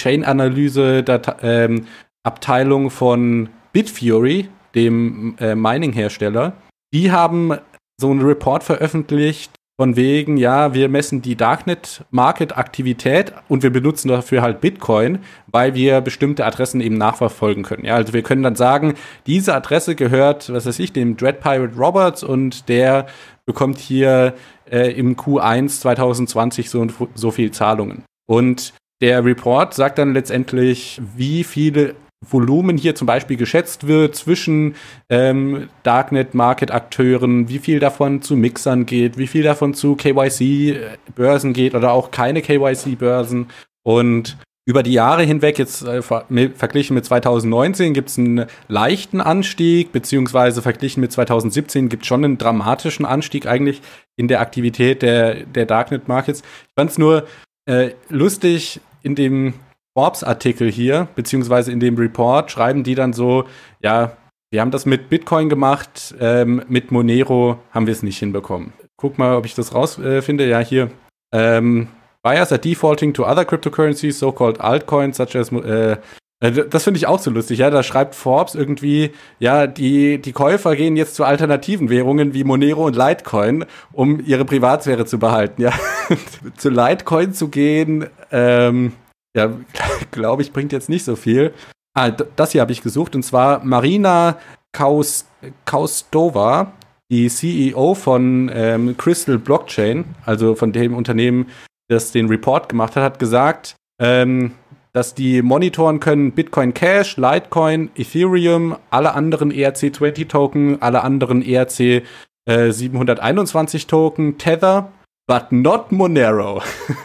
Chain-Analyse-Abteilung ähm, von Bitfury, dem äh, Mining-Hersteller. Die haben so einen Report veröffentlicht, von wegen, ja, wir messen die Darknet-Market-Aktivität und wir benutzen dafür halt Bitcoin, weil wir bestimmte Adressen eben nachverfolgen können. Ja, also wir können dann sagen, diese Adresse gehört, was weiß ich, dem Dread Pirate Roberts und der bekommt hier äh, im Q eins zwanzig zwanzig so und so viel Zahlungen. Und der Report sagt dann letztendlich, wie viele Volumen hier zum Beispiel geschätzt wird zwischen ähm, Darknet-Market-Akteuren, wie viel davon zu Mixern geht, wie viel davon zu K Y C-Börsen geht oder auch keine K Y C-Börsen. Und über die Jahre hinweg, jetzt äh, ver- verglichen mit zwanzig neunzehn, gibt es einen leichten Anstieg, beziehungsweise verglichen mit zwanzig siebzehn gibt es schon einen dramatischen Anstieg eigentlich in der Aktivität der, der Darknet-Markets. Ich fand es nur äh, lustig, in dem Forbes-Artikel hier, beziehungsweise in dem Report, schreiben die dann so, ja, wir haben das mit Bitcoin gemacht, ähm, mit Monero haben wir es nicht hinbekommen. Guck mal, ob ich das rausfinde. Äh, ja, hier. Ähm, Buyers are defaulting to other cryptocurrencies, so-called altcoins, such as äh, das finde ich auch so lustig, ja, da schreibt Forbes irgendwie, ja, die, die Käufer gehen jetzt zu alternativen Währungen wie Monero und Litecoin, um ihre Privatsphäre zu behalten, ja. Zu Litecoin zu gehen, ähm, ja, glaube ich, bringt jetzt nicht so viel. Ah, d- das hier habe ich gesucht, und zwar Marina Kaus- Kaustova, die C E O von ähm, Crystal Blockchain, also von dem Unternehmen, das den Report gemacht hat, hat gesagt, ähm, dass die monitoren können Bitcoin Cash, Litecoin, Ethereum, alle anderen E R C zwanzig Token, alle anderen E R C äh, siebenhunderteinundzwanzig Token, Tether, but not Monero.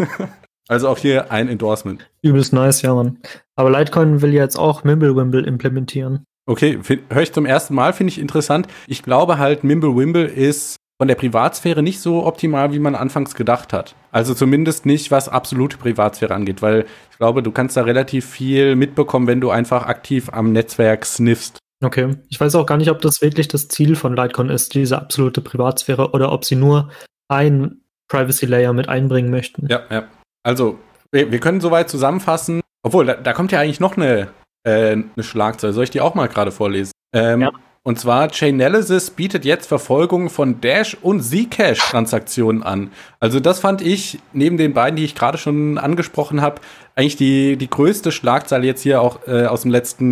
Also auch hier ein Endorsement. Übelst nice, ja, Mann. Aber Litecoin will jetzt auch Mimblewimble implementieren. Okay, höre ich zum ersten Mal, finde ich interessant. Ich glaube halt, Mimblewimble ist von der Privatsphäre nicht so optimal, wie man anfangs gedacht hat. Also zumindest nicht, was absolute Privatsphäre angeht, weil ich glaube, du kannst da relativ viel mitbekommen, wenn du einfach aktiv am Netzwerk sniffst. Okay, ich weiß auch gar nicht, ob das wirklich das Ziel von Litecoin ist, diese absolute Privatsphäre, oder ob sie nur ein Privacy Layer mit einbringen möchten. Ja, ja. Also, wir, wir können soweit zusammenfassen. Obwohl, da, da kommt ja eigentlich noch eine, äh, eine Schlagzeile. Soll ich die auch mal gerade vorlesen? Ähm, Ja. Und zwar, Chainalysis bietet jetzt Verfolgung von Dash- und Zcash-Transaktionen an. Also das fand ich, neben den beiden, die ich gerade schon angesprochen habe, eigentlich die, die größte Schlagzeile jetzt hier auch äh, aus dem letzten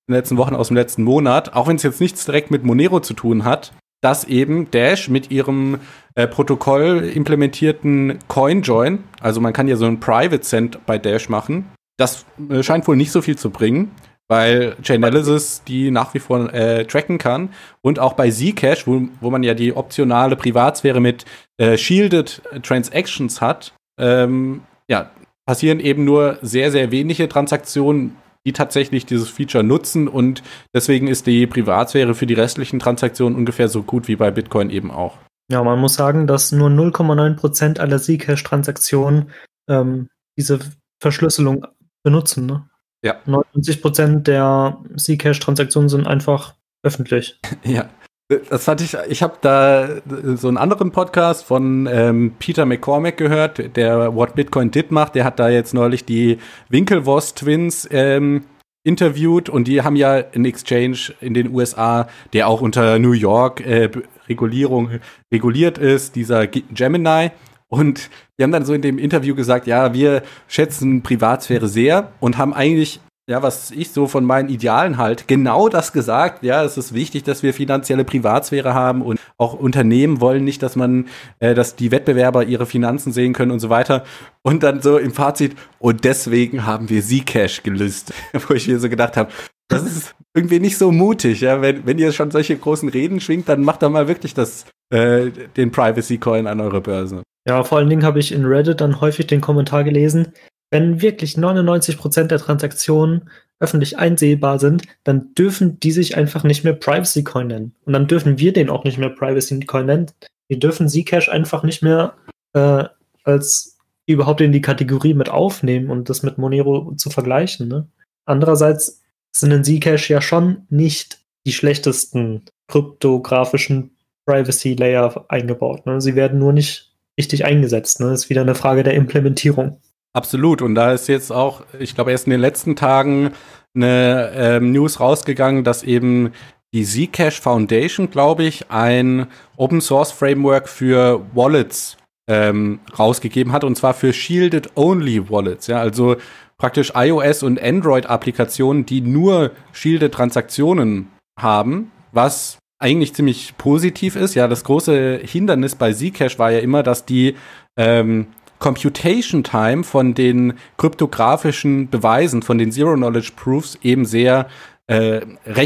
in den letzten Wochen, aus dem letzten Monat, auch wenn es jetzt nichts direkt mit Monero zu tun hat, dass eben Dash mit ihrem äh, Protokoll implementierten CoinJoin, also man kann ja so einen Private Cent bei Dash machen, das äh, scheint wohl nicht so viel zu bringen, weil Chainalysis die nach wie vor äh, tracken kann und auch bei Zcash, wo, wo man ja die optionale Privatsphäre mit äh, Shielded Transactions hat, ähm, ja, passieren eben nur sehr, sehr wenige Transaktionen, die tatsächlich dieses Feature nutzen und deswegen ist die Privatsphäre für die restlichen Transaktionen ungefähr so gut wie bei Bitcoin eben auch. Ja, man muss sagen, dass nur null Komma neun Prozent aller Zcash-Transaktionen ähm, diese Verschlüsselung benutzen. Ne? Ja. neunundneunzig Prozent der Zcash-Transaktionen sind einfach öffentlich. Ja. Das fand ich, ich habe da so einen anderen Podcast von ähm, Peter McCormack gehört, der What Bitcoin Did macht. Der hat da jetzt neulich die Winklevoss-Twins ähm, interviewt und die haben ja einen Exchange in den U S A, der auch unter New York äh, Regulierung reguliert ist, dieser Gemini. Und die haben dann so in dem Interview gesagt, ja, wir schätzen Privatsphäre sehr und haben eigentlich ja, was ich so von meinen Idealen halt, genau das gesagt, ja, es ist wichtig, dass wir finanzielle Privatsphäre haben und auch Unternehmen wollen nicht, dass man, äh, dass die Wettbewerber ihre Finanzen sehen können und so weiter. Und dann so im Fazit, und deswegen haben wir Zcash gelöst, wo ich mir so gedacht habe, das ist irgendwie nicht so mutig, ja, wenn, wenn ihr schon solche großen Reden schwingt, dann macht doch mal wirklich das, äh, den Privacy Coin an eure Börse. Ja, vor allen Dingen habe ich in Reddit dann häufig den Kommentar gelesen, wenn wirklich neunundneunzig Prozent der Transaktionen öffentlich einsehbar sind, dann dürfen die sich einfach nicht mehr Privacy Coin nennen. Und dann dürfen wir den auch nicht mehr Privacy Coin nennen. Wir dürfen Zcash einfach nicht mehr äh, als überhaupt in die Kategorie mit aufnehmen und das mit Monero zu vergleichen. Ne? Andererseits sind in Zcash ja schon nicht die schlechtesten kryptografischen Privacy Layer eingebaut. Ne? Sie werden nur nicht richtig eingesetzt. Ne? Das ist wieder eine Frage der Implementierung. Absolut. Und da ist jetzt auch, ich glaube, erst in den letzten Tagen eine ähm, News rausgegangen, dass eben die Zcash Foundation, glaube ich, ein Open-Source-Framework für Wallets ähm, rausgegeben hat, und zwar für Shielded-Only Wallets. Ja, also praktisch iOS- und Android-Applikationen, die nur Shielded-Transaktionen haben, was eigentlich ziemlich positiv ist. Ja, das große Hindernis bei Zcash war ja immer, dass die ähm, Computation Time von den kryptografischen Beweisen, von den Zero-Knowledge-Proofs eben sehr äh,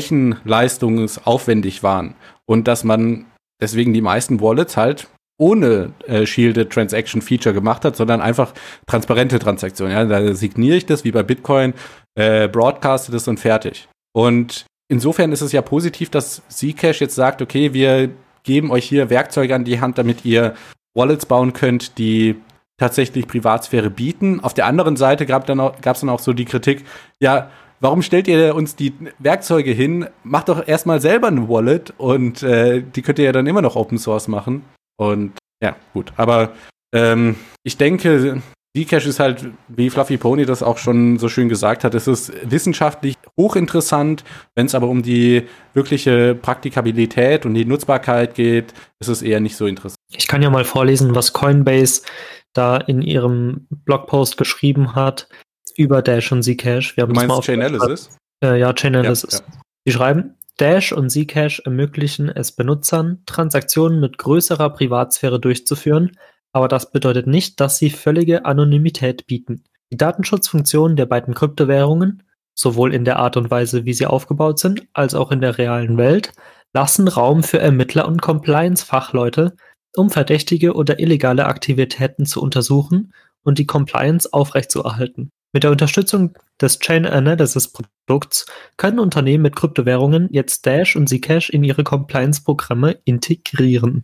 rechenleistungsaufwendig waren. Und dass man deswegen die meisten Wallets halt ohne äh, Shielded Transaction Feature gemacht hat, sondern einfach transparente Transaktionen. Ja, da signiere ich das, wie bei Bitcoin, äh, broadcaste das und fertig. Und insofern ist es ja positiv, dass Zcash jetzt sagt, okay, wir geben euch hier Werkzeuge an die Hand, damit ihr Wallets bauen könnt, die tatsächlich Privatsphäre bieten. Auf der anderen Seite gab es dann, dann auch so die Kritik, ja, warum stellt ihr uns die Werkzeuge hin? Macht doch erstmal selber eine Wallet und äh, die könnt ihr ja dann immer noch Open Source machen. Und ja, gut. Aber ähm, ich denke, Zcash ist halt, wie Fluffy Pony das auch schon so schön gesagt hat, es ist wissenschaftlich hochinteressant. Wenn es aber um die wirkliche Praktikabilität und die Nutzbarkeit geht, ist es eher nicht so interessant. Ich kann ja mal vorlesen, was Coinbase da in ihrem Blogpost geschrieben hat über Dash und Zcash. Wir haben du meinst das mal Chainalysis? Äh, ja, Chainalysis. Ja, ja. Sie schreiben, Dash und Zcash ermöglichen es Benutzern, Transaktionen mit größerer Privatsphäre durchzuführen, aber das bedeutet nicht, dass sie völlige Anonymität bieten. Die Datenschutzfunktionen der beiden Kryptowährungen, sowohl in der Art und Weise, wie sie aufgebaut sind, als auch in der realen Welt, lassen Raum für Ermittler und Compliance-Fachleute, um verdächtige oder illegale Aktivitäten zu untersuchen und die Compliance aufrechtzuerhalten. Mit der Unterstützung des Chain-Analysis-Produkts können Unternehmen mit Kryptowährungen jetzt Dash und Zcash in ihre Compliance-Programme integrieren.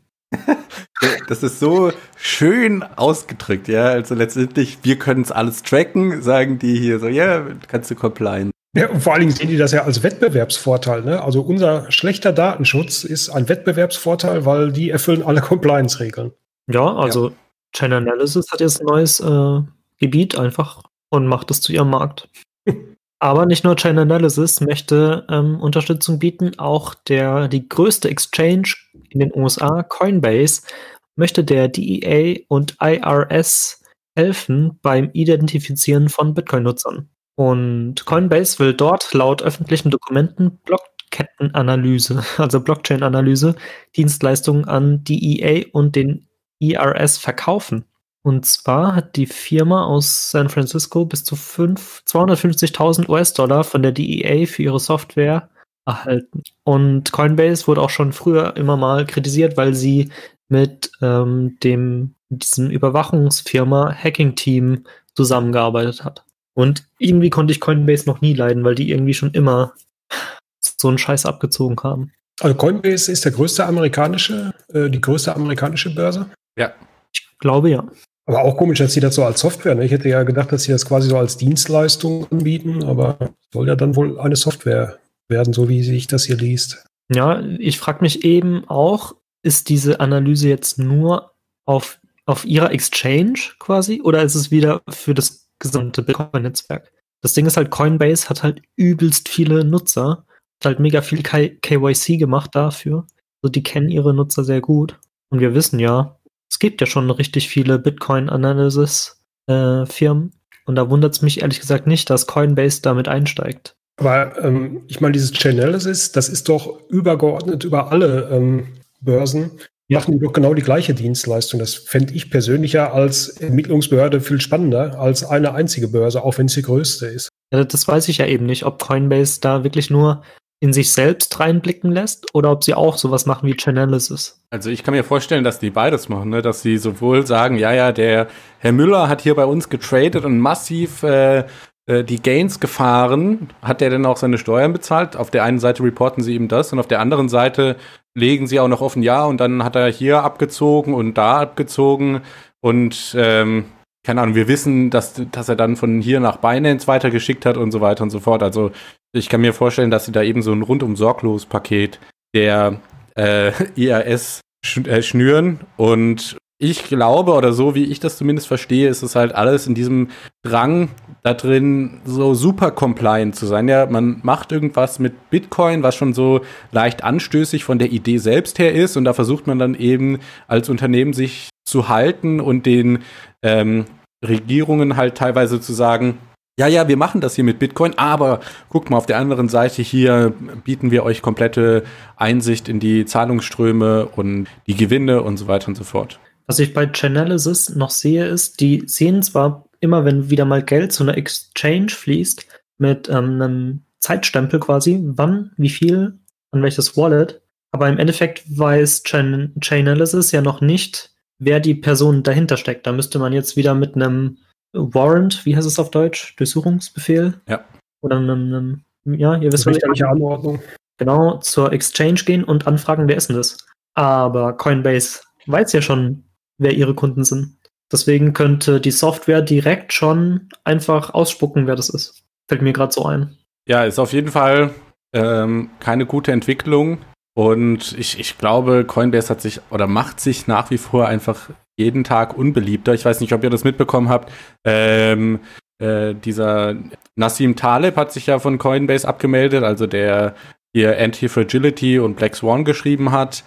Das ist so schön ausgedrückt, ja. Also letztendlich, wir können es alles tracken, sagen die hier so, ja, kannst du compliant. Ja, und vor allen Dingen sehen die das ja als Wettbewerbsvorteil. Ne? Also unser schlechter Datenschutz ist ein Wettbewerbsvorteil, weil die erfüllen alle Compliance-Regeln. Ja, also ja. Chain Analysis hat jetzt ein neues äh, Gebiet einfach und macht es zu ihrem Markt. Aber nicht nur Chain Analysis möchte ähm, Unterstützung bieten, auch der die größte Exchange in den U S A, Coinbase, möchte der D E A und I R S helfen beim Identifizieren von Bitcoin-Nutzern. Und Coinbase will dort laut öffentlichen Dokumenten Blockkettenanalyse, also Blockchain-Analyse, Dienstleistungen an die E A und den I R S verkaufen. Und zwar hat die Firma aus San Francisco bis zu zweihundertfünfzigtausend US-Dollar von der D E A für ihre Software erhalten. Und Coinbase wurde auch schon früher immer mal kritisiert, weil sie mit ähm, dem diesem Überwachungsfirma Hacking Team zusammengearbeitet hat. Und irgendwie konnte ich Coinbase noch nie leiden, weil die irgendwie schon immer so einen Scheiß abgezogen haben. Also Coinbase ist der größte amerikanische, äh, die größte amerikanische Börse? Ja. Ich glaube ja. Aber auch komisch, dass sie das so als Software, ne? Ich hätte ja gedacht, dass sie das quasi so als Dienstleistung anbieten, aber soll ja dann wohl eine Software werden, so wie sich das hier liest. Ja, ich frage mich eben auch, ist diese Analyse jetzt nur auf, auf ihrer Exchange quasi oder ist es wieder für das gesamte Bitcoin-Netzwerk? Das Ding ist halt, Coinbase hat halt übelst viele Nutzer, hat halt mega viel K Y C gemacht dafür. Also die kennen ihre Nutzer sehr gut. Und wir wissen ja, es gibt ja schon richtig viele Bitcoin-Analysis-Firmen. Äh, und da wundert es mich ehrlich gesagt nicht, dass Coinbase damit einsteigt. Aber ähm, ich meine, dieses Chainalysis, das ist doch übergeordnet über alle ähm, Börsen. Ja. Machen die doch genau die gleiche Dienstleistung. Das fände ich persönlicher als Ermittlungsbehörde viel spannender als eine einzige Börse, auch wenn es die größte ist. Ja, das weiß ich ja eben nicht, ob Coinbase da wirklich nur in sich selbst reinblicken lässt oder ob sie auch sowas machen wie Chainalysis. Also ich kann mir vorstellen, dass die beides machen, ne? Dass sie sowohl sagen, ja, ja, der Herr Müller hat hier bei uns getradet und massiv äh, äh, die Gains gefahren. Hat der denn auch seine Steuern bezahlt? Auf der einen Seite reporten sie ihm das und auf der anderen Seite legen sie auch noch offen, ja, und dann hat er hier abgezogen und da abgezogen und ähm, keine Ahnung, wir wissen, dass, dass er dann von hier nach Binance weitergeschickt hat und so weiter und so fort. Also ich kann mir vorstellen, dass sie da eben so ein rundum sorglos Paket der äh, I R S sch- äh, schnüren. Und ich glaube, oder so wie ich das zumindest verstehe, ist es halt alles in diesem Drang da drin, so super compliant zu sein. Ja, man macht irgendwas mit Bitcoin, was schon so leicht anstößig von der Idee selbst her ist. Und da versucht man dann eben als Unternehmen sich zu halten und den ähm, Regierungen halt teilweise zu sagen, ja, ja, wir machen das hier mit Bitcoin, aber guckt mal, auf der anderen Seite hier bieten wir euch komplette Einsicht in die Zahlungsströme und die Gewinne und so weiter und so fort. Was ich bei Chainalysis noch sehe, ist, die sehen zwar immer, wenn wieder mal Geld zu einer Exchange fließt, mit ähm, einem Zeitstempel quasi, wann, wie viel, an welches Wallet, aber im Endeffekt weiß Chain- Chainalysis ja noch nicht, wer die Person dahinter steckt. Da müsste man jetzt wieder mit einem Warrant, wie heißt es auf Deutsch? Durchsuchungsbefehl? Ja. Oder einem, einem ja, ihr wisst, was ich Richterliche Anordnung. genau, zur Exchange gehen und anfragen, wer ist denn das? Aber Coinbase weiß ja schon, wer ihre Kunden sind. Deswegen könnte die Software direkt schon einfach ausspucken, wer das ist. Fällt mir gerade so ein. Ja, ist auf jeden Fall ähm, keine gute Entwicklung. Und ich, ich glaube, Coinbase hat sich oder macht sich nach wie vor einfach jeden Tag unbeliebter. Ich weiß nicht, ob ihr das mitbekommen habt. Ähm, äh, dieser Nassim Taleb hat sich ja von Coinbase abgemeldet, also der hier Anti-Fragility und Black Swan geschrieben hat.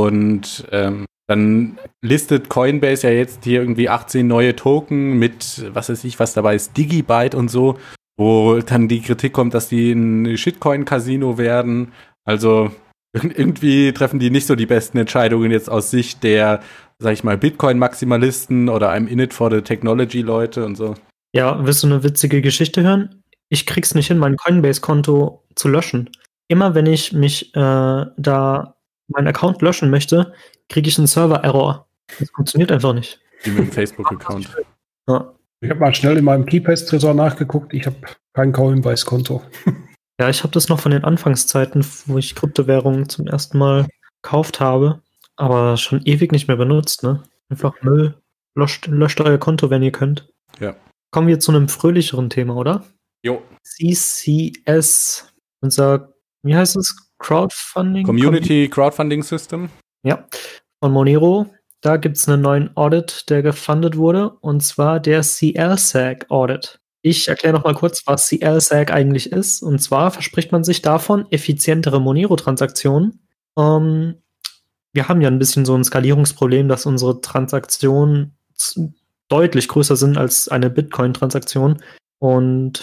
Und ähm, dann listet Coinbase ja jetzt hier irgendwie achtzehn neue Token mit, was weiß ich, was dabei ist, Digibyte und so, wo dann die Kritik kommt, dass die ein Shitcoin-Casino werden. Also irgendwie treffen die nicht so die besten Entscheidungen jetzt aus Sicht der, sag ich mal, Bitcoin-Maximalisten oder einem In-it-for-the-Technology-Leute und so. Ja, willst du eine witzige Geschichte hören? Ich krieg's nicht hin, mein Coinbase-Konto zu löschen. Immer wenn ich mich äh, da meinen Account löschen möchte, kriege ich einen Server-Error. Das funktioniert einfach nicht. Wie mit dem Facebook-Account. Ja. Ich habe mal schnell in meinem KeyPass-Tresor nachgeguckt. Ich habe kein Coinbase-Konto. Ja, ich habe das noch von den Anfangszeiten, wo ich Kryptowährungen zum ersten Mal gekauft habe, aber schon ewig nicht mehr benutzt, ne? Einfach Müll. Löscht, löscht euer Konto, wenn ihr könnt. Ja. Kommen wir zu einem fröhlicheren Thema, oder? Jo. C C S, unser, wie heißt es? Crowdfunding? Community Crowdfunding System. Ja, von Monero. Da gibt es einen neuen Audit, der gefundet wurde, und zwar der C L S A C Audit. Ich erkläre noch mal kurz, was C L S A C eigentlich ist. Und zwar verspricht man sich davon effizientere Monero-Transaktionen. Ähm, wir haben ja ein bisschen so ein Skalierungsproblem, dass unsere Transaktionen deutlich größer sind als eine Bitcoin-Transaktion. Und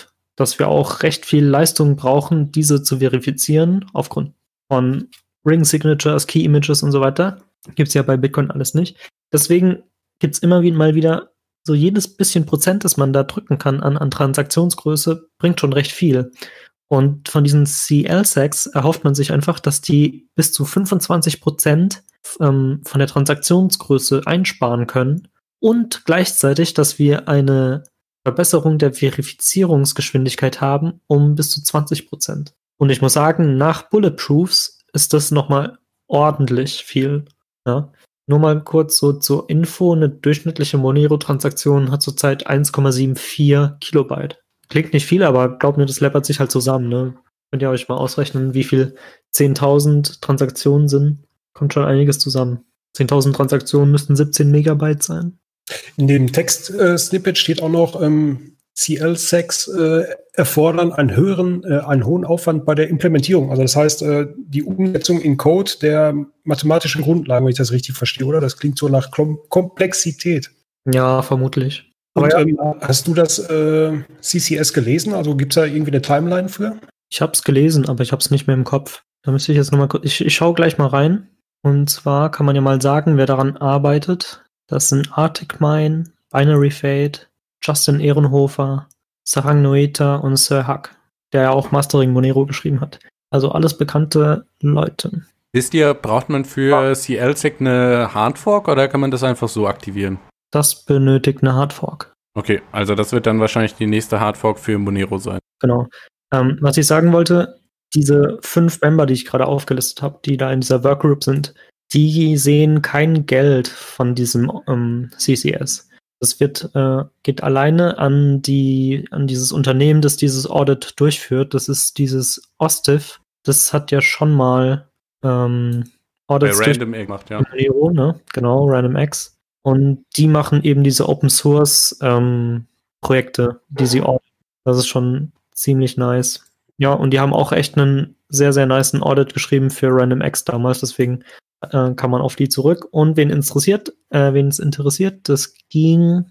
dass wir auch recht viel Leistung brauchen, diese zu verifizieren, aufgrund von Ring Signatures, Key Images und so weiter. Gibt es ja bei Bitcoin alles nicht. Deswegen gibt es immer wieder mal wieder so jedes bisschen Prozent, das man da drücken kann an, an Transaktionsgröße, bringt schon recht viel. Und von diesen C L S A Cs erhofft man sich einfach, dass die bis zu fünfundzwanzig Prozent ähm, von der Transaktionsgröße einsparen können und gleichzeitig, dass wir eine Verbesserung der Verifizierungsgeschwindigkeit haben um bis zu zwanzig Prozent. Und ich muss sagen, nach Bulletproofs ist das nochmal ordentlich viel. Ja? Nur mal kurz so zur Info, eine durchschnittliche Monero-Transaktion hat zurzeit eins Komma vierundsiebzig Kilobyte. Klingt nicht viel, aber glaubt mir, das läppert sich halt zusammen. Ne? Könnt ihr euch mal ausrechnen, wie viel zehntausend Transaktionen sind. Kommt schon einiges zusammen. zehntausend Transaktionen müssten siebzehn Megabyte sein. In dem Text-Snippet äh, steht auch noch, ähm, C L S A Cs äh, erfordern einen höheren, äh, einen hohen Aufwand bei der Implementierung. Also das heißt, äh, die Umsetzung in Code der mathematischen Grundlagen, wenn ich das richtig verstehe, oder? Das klingt so nach Kom- Komplexität. Ja, vermutlich. Und Aber ja, ähm, hast du das äh, C C S gelesen? Also gibt es da irgendwie eine Timeline für? ich habe es gelesen, aber ich habe es nicht mehr im Kopf. Da müsste ich jetzt nochmal kurz. Ich, ich schaue gleich mal rein. Und zwar kann man ja mal sagen, wer daran arbeitet. Das sind Arctic Mine, Binary Fate, Justin Ehrenhofer, Sarang Noeta und Sir Huck, der ja auch Mastering Monero geschrieben hat. Also alles bekannte Leute. Wisst ihr, braucht man für C L S A C eine Hardfork oder kann man das einfach so aktivieren? Das benötigt eine Hardfork. Okay, also das wird dann wahrscheinlich die nächste Hardfork für Monero sein. Genau. Ähm, was ich sagen wollte, diese fünf Member, die ich gerade aufgelistet habe, die da in dieser Workgroup sind, die sehen kein Geld von diesem ähm, C C S. Das wird, äh, geht alleine an die, an dieses Unternehmen, das dieses Audit durchführt. Das ist dieses Ostiv. Das hat ja schon mal ähm, Audits Bei Random Egg macht, ja. Monero, ne? Genau, RandomX. Und die machen eben diese Open Source ähm, Projekte, die sie auditen. Das ist schon ziemlich nice. Ja, und die haben auch echt einen sehr, sehr nicen Audit geschrieben für RandomX damals, deswegen äh, kann man auf die zurück. Und wen interessiert, äh, wen es interessiert, das ging,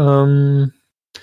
ähm,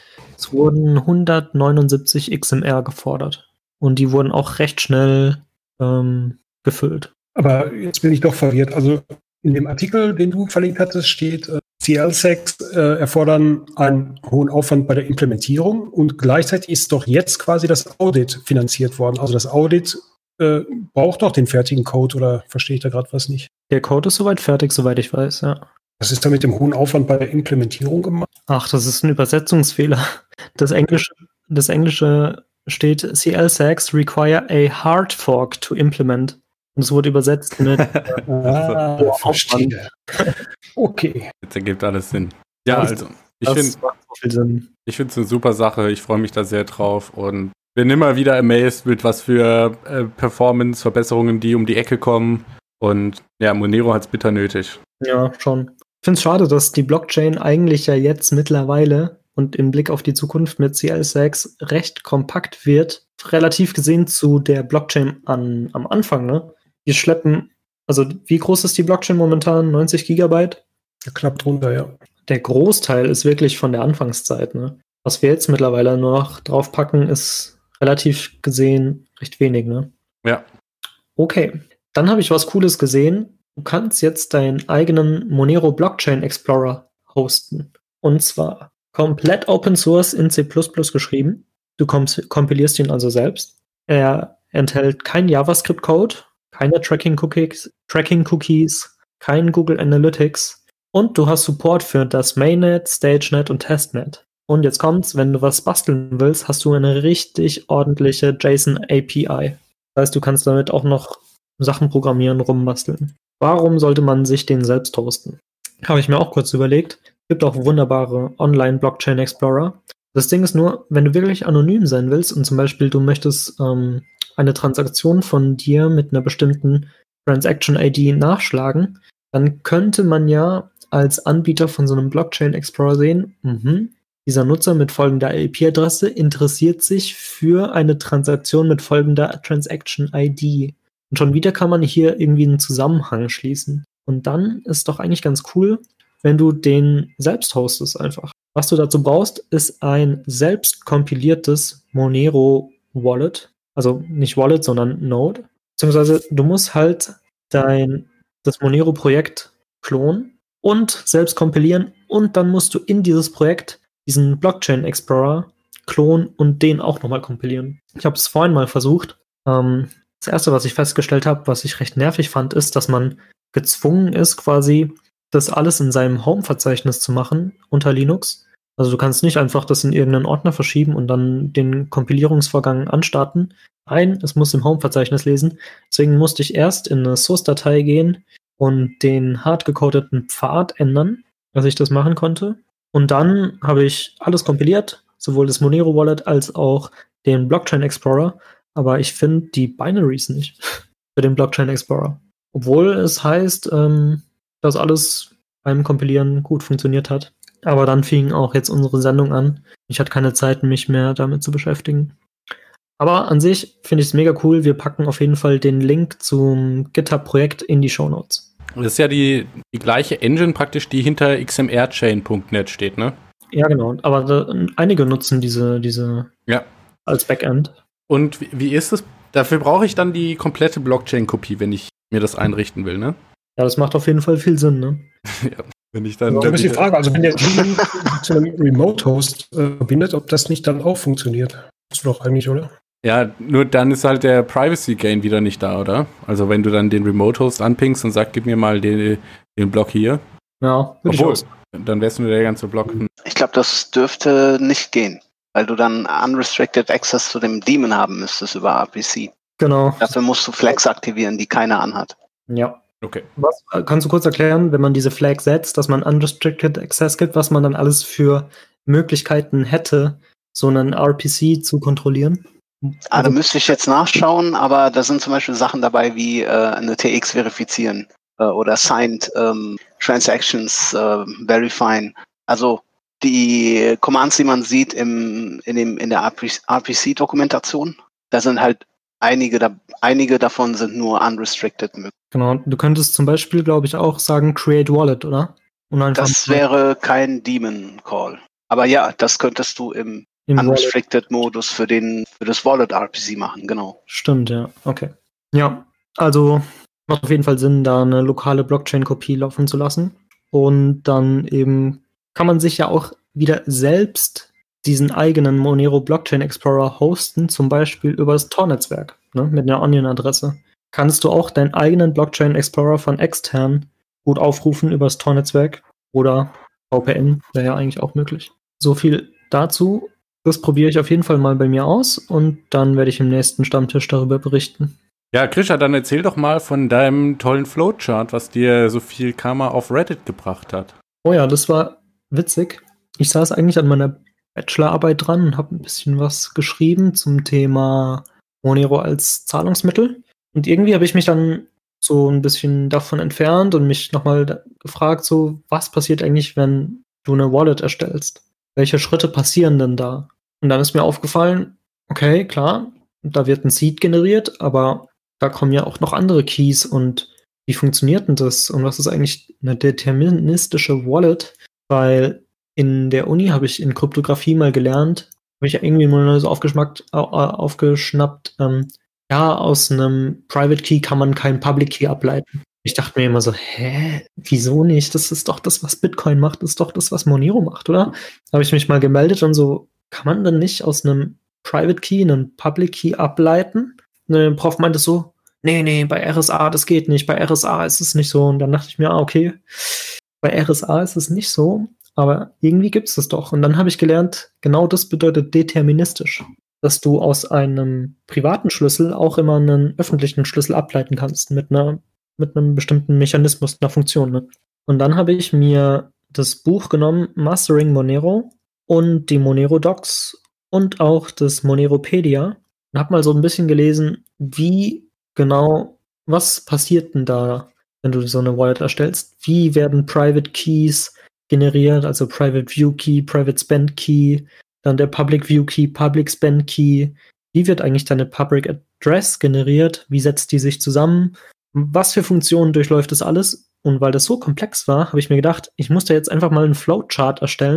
es wurden hundertneunundsiebzig X M R gefordert. Und die wurden auch recht schnell ähm, gefüllt. Aber jetzt bin ich doch verwirrt. Also in dem Artikel, den du verlinkt hattest, steht, äh, C L S A Cs äh, erfordern einen hohen Aufwand bei der Implementierung und gleichzeitig ist doch jetzt quasi das Audit finanziert worden. Also das Audit äh, braucht doch den fertigen Code, oder verstehe ich da gerade was nicht? Der Code ist soweit fertig, soweit ich weiß, ja. Was ist da mit dem hohen Aufwand bei der Implementierung gemacht? Ach, das ist ein Übersetzungsfehler. Das Englische, das Englische steht, C L S A Cs require a hard fork to implement. Und es wurde übersetzt mit Ah, verstehe. Okay. Jetzt ergibt alles Sinn. Ja, Das- also ich Das finde macht so viel Sinn. ich finde es eine super Sache. Ich freue mich da sehr drauf und bin immer wieder amazed mit was für äh, Performance-Verbesserungen, die um die Ecke kommen. Und ja, Monero hat es bitter nötig. Ja, schon. Ich finde es schade, dass die Blockchain eigentlich ja jetzt mittlerweile und im Blick auf die Zukunft mit C L S A Cs recht kompakt wird, relativ gesehen zu der Blockchain an, am Anfang, ne? Wir schleppen, also wie groß ist die Blockchain momentan? neunzig Gigabyte? Knapp drunter, ja. Der Großteil ist wirklich von der Anfangszeit, ne? Was wir jetzt mittlerweile nur noch draufpacken, ist relativ gesehen recht wenig, ne? Ja. Okay, dann habe ich was Cooles gesehen. Du kannst jetzt deinen eigenen Monero Blockchain Explorer hosten. Und zwar komplett Open Source in C plus plus geschrieben. Du komp- kompilierst ihn also selbst. Er enthält kein JavaScript-Code, keine Tracking-Cookies, Tracking-Cookies, kein Google Analytics. Und du hast Support für das Mainnet, StageNet und Testnet. Und jetzt kommt's, wenn du was basteln willst, hast du eine richtig ordentliche JSON-A P I. Das heißt, du kannst damit auch noch Sachen programmieren, rumbasteln. Warum sollte man sich den selbst hosten? Habe ich mir auch kurz überlegt. Es gibt auch wunderbare Online-Blockchain-Explorer. Das Ding ist nur, wenn du wirklich anonym sein willst und zum Beispiel du möchtest ähm, eine Transaktion von dir mit einer bestimmten Transaction-I D nachschlagen, dann könnte man ja als Anbieter von so einem Blockchain-Explorer sehen, mhm, dieser Nutzer mit folgender I P-Adresse interessiert sich für eine Transaktion mit folgender Transaction-I D. Und schon wieder kann man hier irgendwie einen Zusammenhang schließen. Und dann ist doch eigentlich ganz cool, wenn du den selbst hostest einfach. Was du dazu brauchst, ist ein selbst kompiliertes Monero Wallet. Also nicht Wallet, sondern Node. Beziehungsweise du musst halt dein, das Monero-Projekt klonen und selbst kompilieren und dann musst du in dieses Projekt diesen Blockchain Explorer klonen und den auch nochmal kompilieren. Ich habe es vorhin mal versucht. Ähm, das erste, was ich festgestellt habe, was ich recht nervig fand, ist, dass man gezwungen ist, quasi das alles in seinem Home-Verzeichnis zu machen unter Linux. Also du kannst nicht einfach das in irgendeinen Ordner verschieben und dann den Kompilierungsvorgang anstarten. Nein, es muss im Home-Verzeichnis lesen. Deswegen musste ich erst in eine Source-Datei gehen und den hardgecodeten Pfad ändern, dass ich das machen konnte. Und dann habe ich alles kompiliert, sowohl das Monero Wallet als auch den Blockchain Explorer. Aber ich finde die Binaries nicht für den Blockchain Explorer. Obwohl es heißt, ähm, dass alles beim Kompilieren gut funktioniert hat. Aber dann fing auch jetzt unsere Sendung an. Ich hatte keine Zeit, mich mehr damit zu beschäftigen. Aber an sich finde ich es mega cool. Wir packen auf jeden Fall den Link zum GitHub-Projekt in die Shownotes. Das ist ja die, die gleiche Engine praktisch, die hinter x m r chain punkt net steht, ne? Ja, genau. Aber da, einige nutzen diese, diese ja. als Backend. Und wie, wie ist es? Dafür brauche ich dann die komplette Blockchain-Kopie, wenn ich mir das einrichten will, ne? Ja, das macht auf jeden Fall viel Sinn, ne? ja. Wenn ich dann, also, dann das ist die Frage, also wenn der zu einem Remote-Host äh, verbindet, ob das nicht dann auch funktioniert. Das ist doch eigentlich, oder? Ja, nur dann ist halt der Privacy-Gain wieder nicht da, oder? Also wenn du dann den Remote-Host anpingst und sagst, gib mir mal den, den Block hier. Ja, würde ich auch. Dann wärst du nur der ganze Block. Ich glaube, das dürfte nicht gehen, weil du dann unrestricted Access zu dem Daemon haben müsstest über R P C. Genau. Dafür musst du Flags aktivieren, die keiner anhat. Ja. Okay. Was, kannst du kurz erklären, wenn man diese Flag setzt, dass man unrestricted Access gibt, was man dann alles für Möglichkeiten hätte, so einen R P C zu kontrollieren? Ah, da müsste ich jetzt nachschauen, aber da sind zum Beispiel Sachen dabei wie äh, eine T X verifizieren äh, oder Signed ähm, Transactions äh, verifyen. Also die Commands, die man sieht im, in, dem, in der R P C-Dokumentation, da sind halt einige, da, einige davon sind nur unrestricted möglich. Genau, du könntest zum Beispiel, glaube ich, auch sagen Create Wallet, oder? Und einfach das wäre kein Daemon-Call. Aber ja, das könntest du im Im Unrestricted-Modus für den für das Wallet-R P C machen, genau. Stimmt, ja. Okay. Ja, also macht auf jeden Fall Sinn, da eine lokale Blockchain-Kopie laufen zu lassen. Und dann eben kann man sich ja auch wieder selbst diesen eigenen Monero Blockchain Explorer hosten, zum Beispiel über das Tor-Netzwerk, ne, mit einer Onion-Adresse. Kannst du auch deinen eigenen Blockchain Explorer von extern gut aufrufen über das Tor-Netzwerk oder V P N, wäre ja eigentlich auch möglich. So viel dazu. Das probiere ich auf jeden Fall mal bei mir aus und dann werde ich im nächsten Stammtisch darüber berichten. Ja, Krisha, dann erzähl doch mal von deinem tollen Flowchart, was dir so viel Karma auf Reddit gebracht hat. Oh ja, das war witzig. Ich saß eigentlich an meiner Bachelorarbeit dran und habe ein bisschen was geschrieben zum Thema Monero als Zahlungsmittel. Und irgendwie habe ich mich dann so ein bisschen davon entfernt und mich nochmal gefragt, so, was passiert eigentlich, wenn du eine Wallet erstellst? Welche Schritte passieren denn da? Und dann ist mir aufgefallen, okay, klar, da wird ein Seed generiert, aber da kommen ja auch noch andere Keys und wie funktioniert denn das? Und was ist eigentlich eine deterministische Wallet? Weil in der Uni habe ich in Kryptographie mal gelernt, habe ich ja irgendwie mal so aufgeschnappt, aufgeschnappt ähm, ja, aus einem Private Key kann man keinen Public Key ableiten. Ich dachte mir immer so, hä, wieso nicht? Das ist doch das, was Bitcoin macht, das ist doch das, was Monero macht, oder? Da habe ich mich mal gemeldet und so, kann man denn nicht aus einem Private Key einen Public Key ableiten? Und der Prof meinte so, nee, nee, bei R S A, das geht nicht, bei R S A ist es nicht so. Und dann dachte ich mir, ah, okay, bei R S A ist es nicht so, aber irgendwie gibt es das doch. Und dann habe ich gelernt, genau das bedeutet deterministisch, dass du aus einem privaten Schlüssel auch immer einen öffentlichen Schlüssel ableiten kannst mit einer mit einem bestimmten Mechanismus, einer Funktion. Ne? Und dann habe ich mir das Buch genommen, Mastering Monero und die Monero Docs und auch das Moneropedia und habe mal so ein bisschen gelesen, wie genau, was passiert denn da, wenn du so eine Wallet erstellst? Wie werden Private Keys generiert, also Private View Key, Private Spend Key, dann der Public View Key, Public Spend Key. Wie wird eigentlich deine Public Address generiert? Wie setzt die sich zusammen? Was für Funktionen durchläuft das alles? Und weil das so komplex war, habe ich mir gedacht, ich muss da jetzt einfach mal einen Flowchart erstellen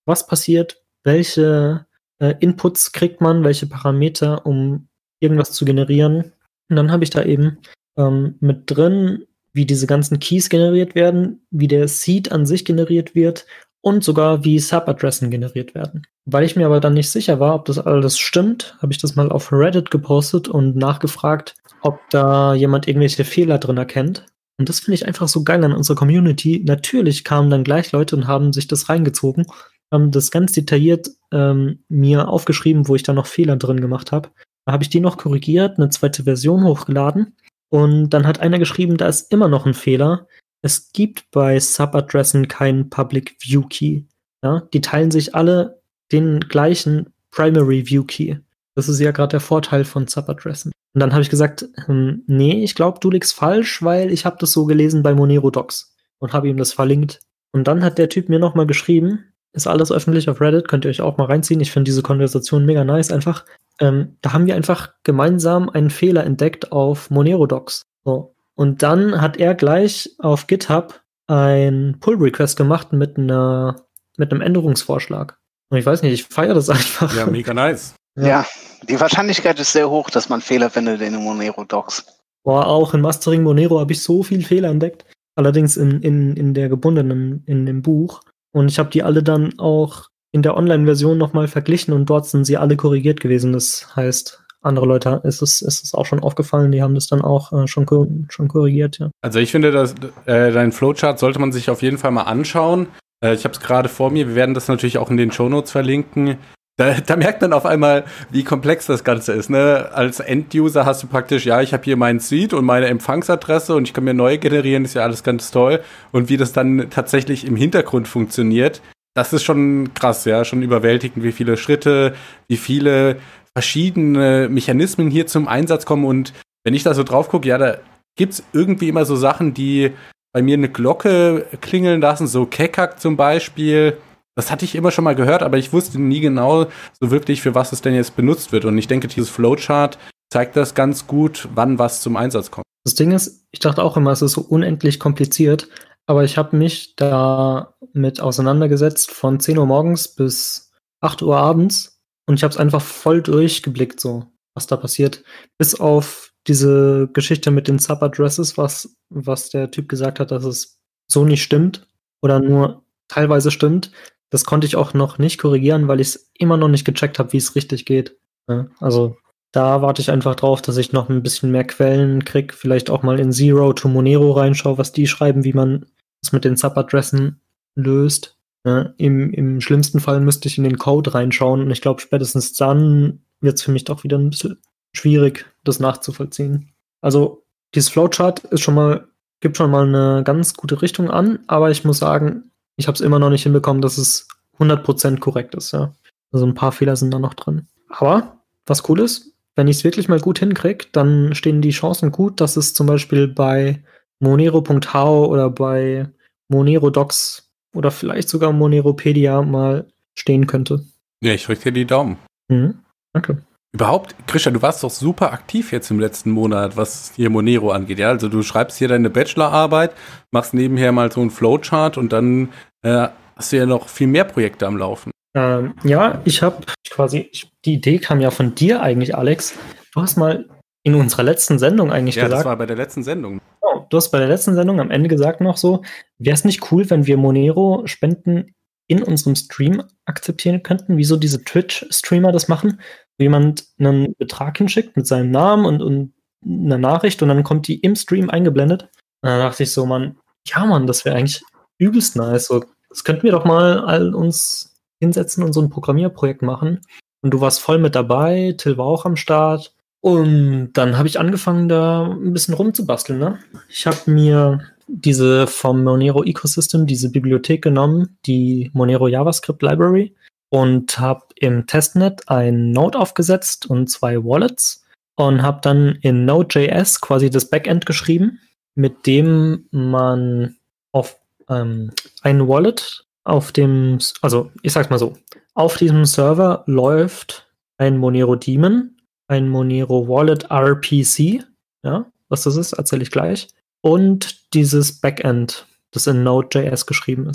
was passiert, welche äh, Inputs kriegt man, welche Parameter, um irgendwas zu generieren. Und dann habe ich da eben ähm, mit drin, wie diese ganzen Keys generiert werden, wie der Seed an sich generiert wird und sogar wie Subadressen generiert werden. Weil ich mir aber dann nicht sicher war, ob das alles stimmt, habe ich das mal auf Reddit gepostet und nachgefragt, ob da jemand irgendwelche Fehler drin erkennt. Und das finde ich einfach so geil an unserer Community. Natürlich kamen dann gleich Leute und haben sich das reingezogen, haben das ganz detailliert ähm, mir aufgeschrieben, wo ich da noch Fehler drin gemacht habe. Da habe ich die noch korrigiert, eine zweite Version hochgeladen und dann hat einer geschrieben, da ist immer noch ein Fehler. Es gibt bei Subadressen keinen Public View Key. Ja? Die teilen sich alle den gleichen Primary View Key. Das ist ja gerade der Vorteil von Subadressen. Und dann habe ich gesagt, hm, nee, ich glaube, du liegst falsch, weil ich habe das so gelesen bei Monero Docs und habe ihm das verlinkt. Und dann hat der Typ mir nochmal geschrieben, ist alles öffentlich auf Reddit, könnt ihr euch auch mal reinziehen. Ich finde diese Konversation mega nice einfach. Ähm, da haben wir einfach gemeinsam einen Fehler entdeckt auf Monero Docs. So. Und dann hat er gleich auf GitHub ein Pull-Request gemacht mit einer mit einem Änderungsvorschlag. Und ich weiß nicht, ich feiere das einfach. Ja, mega nice. Ja. ja, die Wahrscheinlichkeit ist sehr hoch, dass man Fehler findet in den Monero Docs. Boah, auch in Mastering Monero habe ich so viel Fehler entdeckt. Allerdings in, in, in der gebundenen, in dem Buch. Und ich habe die alle dann auch in der Online-Version nochmal verglichen und dort sind sie alle korrigiert gewesen. Das heißt, andere Leute ist es, ist es auch schon aufgefallen, die haben das dann auch äh, schon, schon korrigiert, ja. Also ich finde, dass äh, dein Flowchart sollte man sich auf jeden Fall mal anschauen. Äh, ich habe es gerade vor mir, wir werden das natürlich auch in den Shownotes verlinken. Da, da merkt man auf einmal, wie komplex das Ganze ist. Ne? Als End-User hast du praktisch, ja, ich habe hier meinen Seed und meine Empfangsadresse und ich kann mir neue generieren, ist ja alles ganz toll. Und wie das dann tatsächlich im Hintergrund funktioniert, das ist schon krass, ja, schon überwältigend, wie viele Schritte, wie viele verschiedene Mechanismen hier zum Einsatz kommen. Und wenn ich da so drauf gucke, ja, da gibt's irgendwie immer so Sachen, die bei mir eine Glocke klingeln lassen, so Kekak zum Beispiel. Das hatte ich immer schon mal gehört, aber ich wusste nie genau so wirklich, für was es denn jetzt benutzt wird. Und ich denke, dieses Flowchart zeigt das ganz gut, wann was zum Einsatz kommt. Das Ding ist, ich dachte auch immer, es ist so unendlich kompliziert, aber ich habe mich da mit auseinandergesetzt von zehn Uhr morgens bis acht Uhr abends und ich habe es einfach voll durchgeblickt, so was da passiert. Bis auf diese Geschichte mit den Subadresses, was, was der Typ gesagt hat, dass es so nicht stimmt oder nur teilweise stimmt. Das konnte ich auch noch nicht korrigieren, weil ich es immer noch nicht gecheckt habe, wie es richtig geht. Ja, also da warte ich einfach drauf, dass ich noch ein bisschen mehr Quellen kriege. Vielleicht auch mal in Zero to Monero reinschaue, was die schreiben, wie man es mit den Subadressen löst. Ja, im, im schlimmsten Fall müsste ich in den Code reinschauen und ich glaube, spätestens dann wird es für mich doch wieder ein bisschen schwierig, das nachzuvollziehen. Also dieses Flowchart ist schon mal, gibt schon mal eine ganz gute Richtung an, aber ich muss sagen, ich habe es immer noch nicht hinbekommen, dass es hundert Prozent korrekt ist. Ja. Also ein paar Fehler sind da noch drin. Aber was cool ist, wenn ich es wirklich mal gut hinkriege, dann stehen die Chancen gut, dass es zum Beispiel bei monero punkt h o oder bei Monero Docs oder vielleicht sogar Moneropedia mal stehen könnte. Ja, ich drücke dir die Daumen. Mhm. Danke. Überhaupt, Christian, du warst doch super aktiv jetzt im letzten Monat, was hier Monero angeht. Ja, also du schreibst hier deine Bachelorarbeit, machst nebenher mal so einen Flowchart und dann äh, hast du ja noch viel mehr Projekte am Laufen. Ähm, ja, ich habe quasi, ich, die Idee kam ja von dir eigentlich, Alex. Du hast mal in unserer letzten Sendung eigentlich ja, gesagt. Ja, das war bei der letzten Sendung. Oh, du hast bei der letzten Sendung am Ende gesagt noch so, wäre es nicht cool, wenn wir Monero-Spenden in unserem Stream akzeptieren könnten, wie so diese Twitch-Streamer das machen, wo jemand einen Betrag hinschickt mit seinem Namen und, und einer Nachricht und dann kommt die im Stream eingeblendet. Und dann dachte ich so, Mann, ja Mann, das wäre eigentlich übelst nice. So, das könnten wir doch mal all uns hinsetzen und so ein Programmierprojekt machen. Und du warst voll mit dabei, Till war auch am Start. Und dann habe ich angefangen, da ein bisschen rumzubasteln. Ne? Ich habe mir diese vom Monero Ecosystem, diese Bibliothek genommen, die Monero JavaScript Library, und habe im Testnet ein Node aufgesetzt und zwei Wallets und habe dann in Node.js quasi das Backend geschrieben, mit dem man auf ähm, ein Wallet auf dem, also ich sag's mal so, auf diesem Server läuft ein Monero Daemon, ein Monero Wallet R P C, ja, was das ist, erzähle ich gleich, und dieses Backend, das in Node.js geschrieben ist.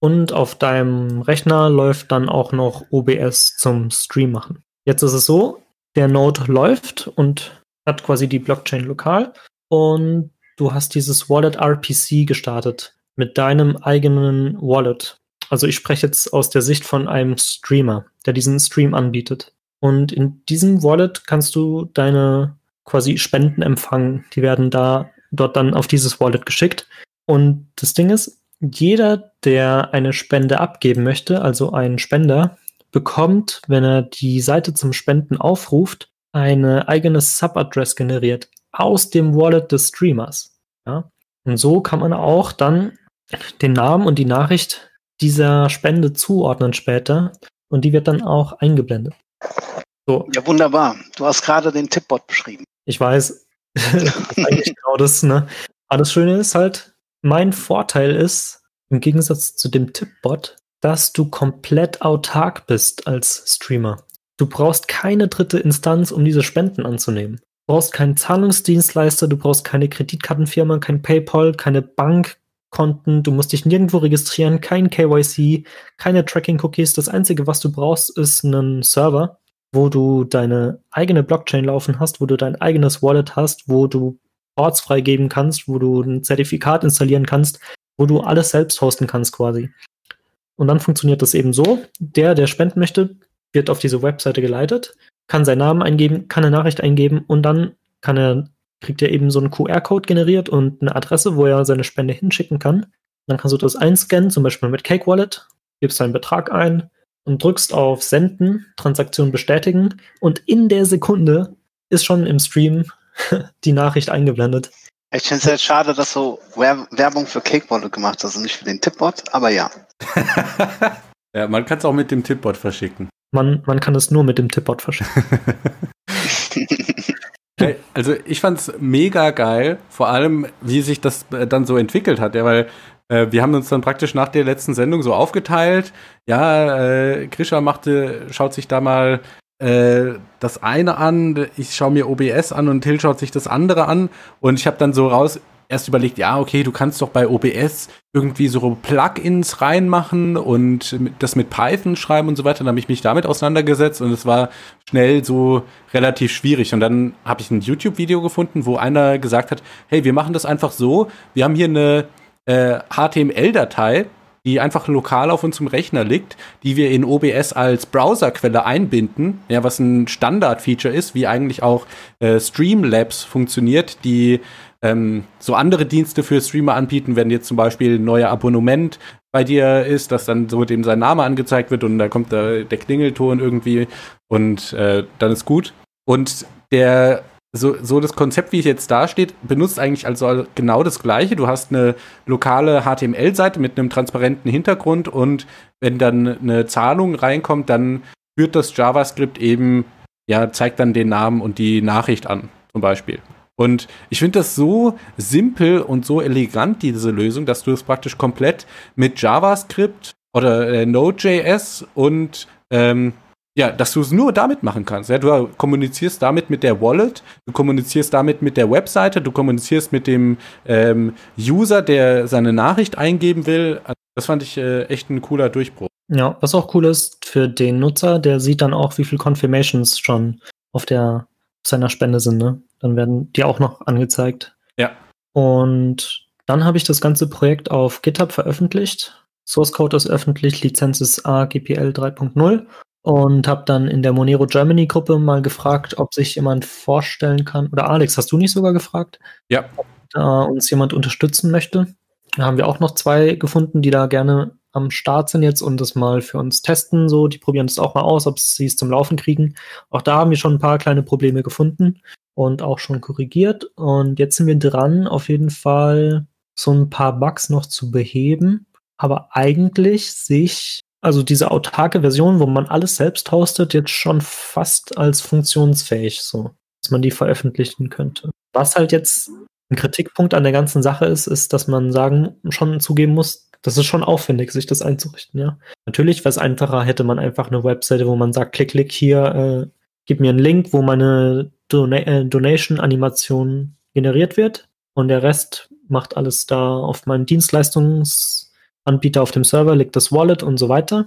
und auf deinem Rechner läuft dann auch noch O B S zum Stream machen. Jetzt ist es so, der Node läuft und hat quasi die Blockchain lokal und du hast dieses Wallet R P C gestartet mit deinem eigenen Wallet. Also ich spreche jetzt aus der Sicht von einem Streamer, der diesen Stream anbietet. Und in diesem Wallet kannst du deine quasi Spenden empfangen. Die werden da dort dann auf dieses Wallet geschickt. Und das Ding ist, jeder, der eine Spende abgeben möchte, also ein Spender, bekommt, wenn er die Seite zum Spenden aufruft, eine eigene Subadress generiert aus dem Wallet des Streamers. Ja? Und so kann man auch dann den Namen und die Nachricht dieser Spende zuordnen später und die wird dann auch eingeblendet. So. Ja, wunderbar. Du hast gerade den Tipbot beschrieben. Ich weiß, das ist eigentlich genau das, ne? Aber das Schöne ist halt, mein Vorteil ist, im Gegensatz zu dem Tipbot, dass du komplett autark bist als Streamer. Du brauchst keine dritte Instanz, um diese Spenden anzunehmen. Du brauchst keinen Zahlungsdienstleister, du brauchst keine Kreditkartenfirma, kein PayPal, keine Bankkonten, du musst dich nirgendwo registrieren, kein K Y C, keine Tracking-Cookies. Das Einzige, was du brauchst, ist einen Server, wo du deine eigene Blockchain laufen hast, wo du dein eigenes Wallet hast, wo du Ports freigeben kannst, wo du ein Zertifikat installieren kannst, wo du alles selbst hosten kannst quasi. Und dann funktioniert das eben so, der, der spenden möchte, wird auf diese Webseite geleitet, kann seinen Namen eingeben, kann eine Nachricht eingeben und dann kann er, kriegt er eben so einen Q R-Code generiert und eine Adresse, wo er seine Spende hinschicken kann. Dann kannst du das einscannen, zum Beispiel mit Cake Wallet, gibst deinen Betrag ein und drückst auf Senden, Transaktion bestätigen und in der Sekunde ist schon im Stream die Nachricht eingeblendet. Ich finde es sehr schade, dass du Werbung für Cake Wallet gemacht hast und nicht für den Tipbot, aber ja. Ja, man kann es auch mit dem Tipbot verschicken. Man, man kann es nur mit dem Tipbot verschicken. Also ich fand's mega geil, vor allem wie sich das dann so entwickelt hat, ja, weil äh, wir haben uns dann praktisch nach der letzten Sendung so aufgeteilt, ja, äh, Grisha machte, schaut sich da mal äh, das eine an, ich schaue mir O B S an und Till schaut sich das andere an und ich habe dann so raus erst überlegt, ja, okay, du kannst doch bei O B S irgendwie so Plugins reinmachen und das mit Python schreiben und so weiter. Dann habe ich mich damit auseinandergesetzt und es war schnell so relativ schwierig. Und dann habe ich ein YouTube-Video gefunden, wo einer gesagt hat, hey, wir machen das einfach so, wir haben hier eine äh, H T M L-Datei, die einfach lokal auf unserem Rechner liegt, die wir in O B S als Browserquelle einbinden, ja, was ein Standard-Feature ist, wie eigentlich auch äh, Streamlabs funktioniert, die Ähm, so andere Dienste für Streamer anbieten, wenn jetzt zum Beispiel ein neuer Abonnement bei dir ist, dass dann so dem sein Name angezeigt wird und da kommt da der Klingelton irgendwie und äh, dann ist gut. Und der so, so das Konzept, wie es jetzt da steht, benutzt eigentlich also genau das Gleiche. Du hast eine lokale H T M L-Seite mit einem transparenten Hintergrund und wenn dann eine Zahlung reinkommt, dann führt das JavaScript eben, ja, zeigt dann den Namen und die Nachricht an, zum Beispiel. Und ich finde das so simpel und so elegant, diese Lösung, dass du es praktisch komplett mit JavaScript oder äh, Node.js und ähm, ja, dass du es nur damit machen kannst. Ja? Du kommunizierst damit mit der Wallet, du kommunizierst damit mit der Webseite, du kommunizierst mit dem ähm, User, der seine Nachricht eingeben will. Also das fand ich äh, echt ein cooler Durchbruch. Ja, was auch cool ist für den Nutzer, der sieht dann auch, wie viele Confirmations schon auf der seiner Spende sind, ne? Dann werden die auch noch angezeigt. Ja. Und dann habe ich das ganze Projekt auf GitHub veröffentlicht. Source Code ist öffentlich, Lizenz ist A G P L drei Punkt null und habe dann in der Monero Germany Gruppe mal gefragt, ob sich jemand vorstellen kann, oder Alex, hast du nicht sogar gefragt? Ja. Ob da uns jemand unterstützen möchte. Da haben wir auch noch zwei gefunden, die da gerne am Start sind jetzt und das mal für uns testen. So, die probieren es auch mal aus, ob sie es zum Laufen kriegen. Auch da haben wir schon ein paar kleine Probleme gefunden und auch schon korrigiert. Und jetzt sind wir dran, auf jeden Fall so ein paar Bugs noch zu beheben. Aber eigentlich sich, also diese autarke Version, wo man alles selbst hostet, jetzt schon fast als funktionsfähig, so, dass man die veröffentlichen könnte. Was halt jetzt ein Kritikpunkt an der ganzen Sache ist, ist, dass man sagen, schon zugeben muss, das ist schon aufwendig, sich das einzurichten, ja. Natürlich wäre es einfacher, hätte man einfach eine Webseite, wo man sagt, klick, klick hier, äh, gib mir einen Link, wo meine Dona- äh, Donation-Animation generiert wird und der Rest macht alles da auf meinem Dienstleistungs- Anbieter auf dem Server legt das Wallet und so weiter.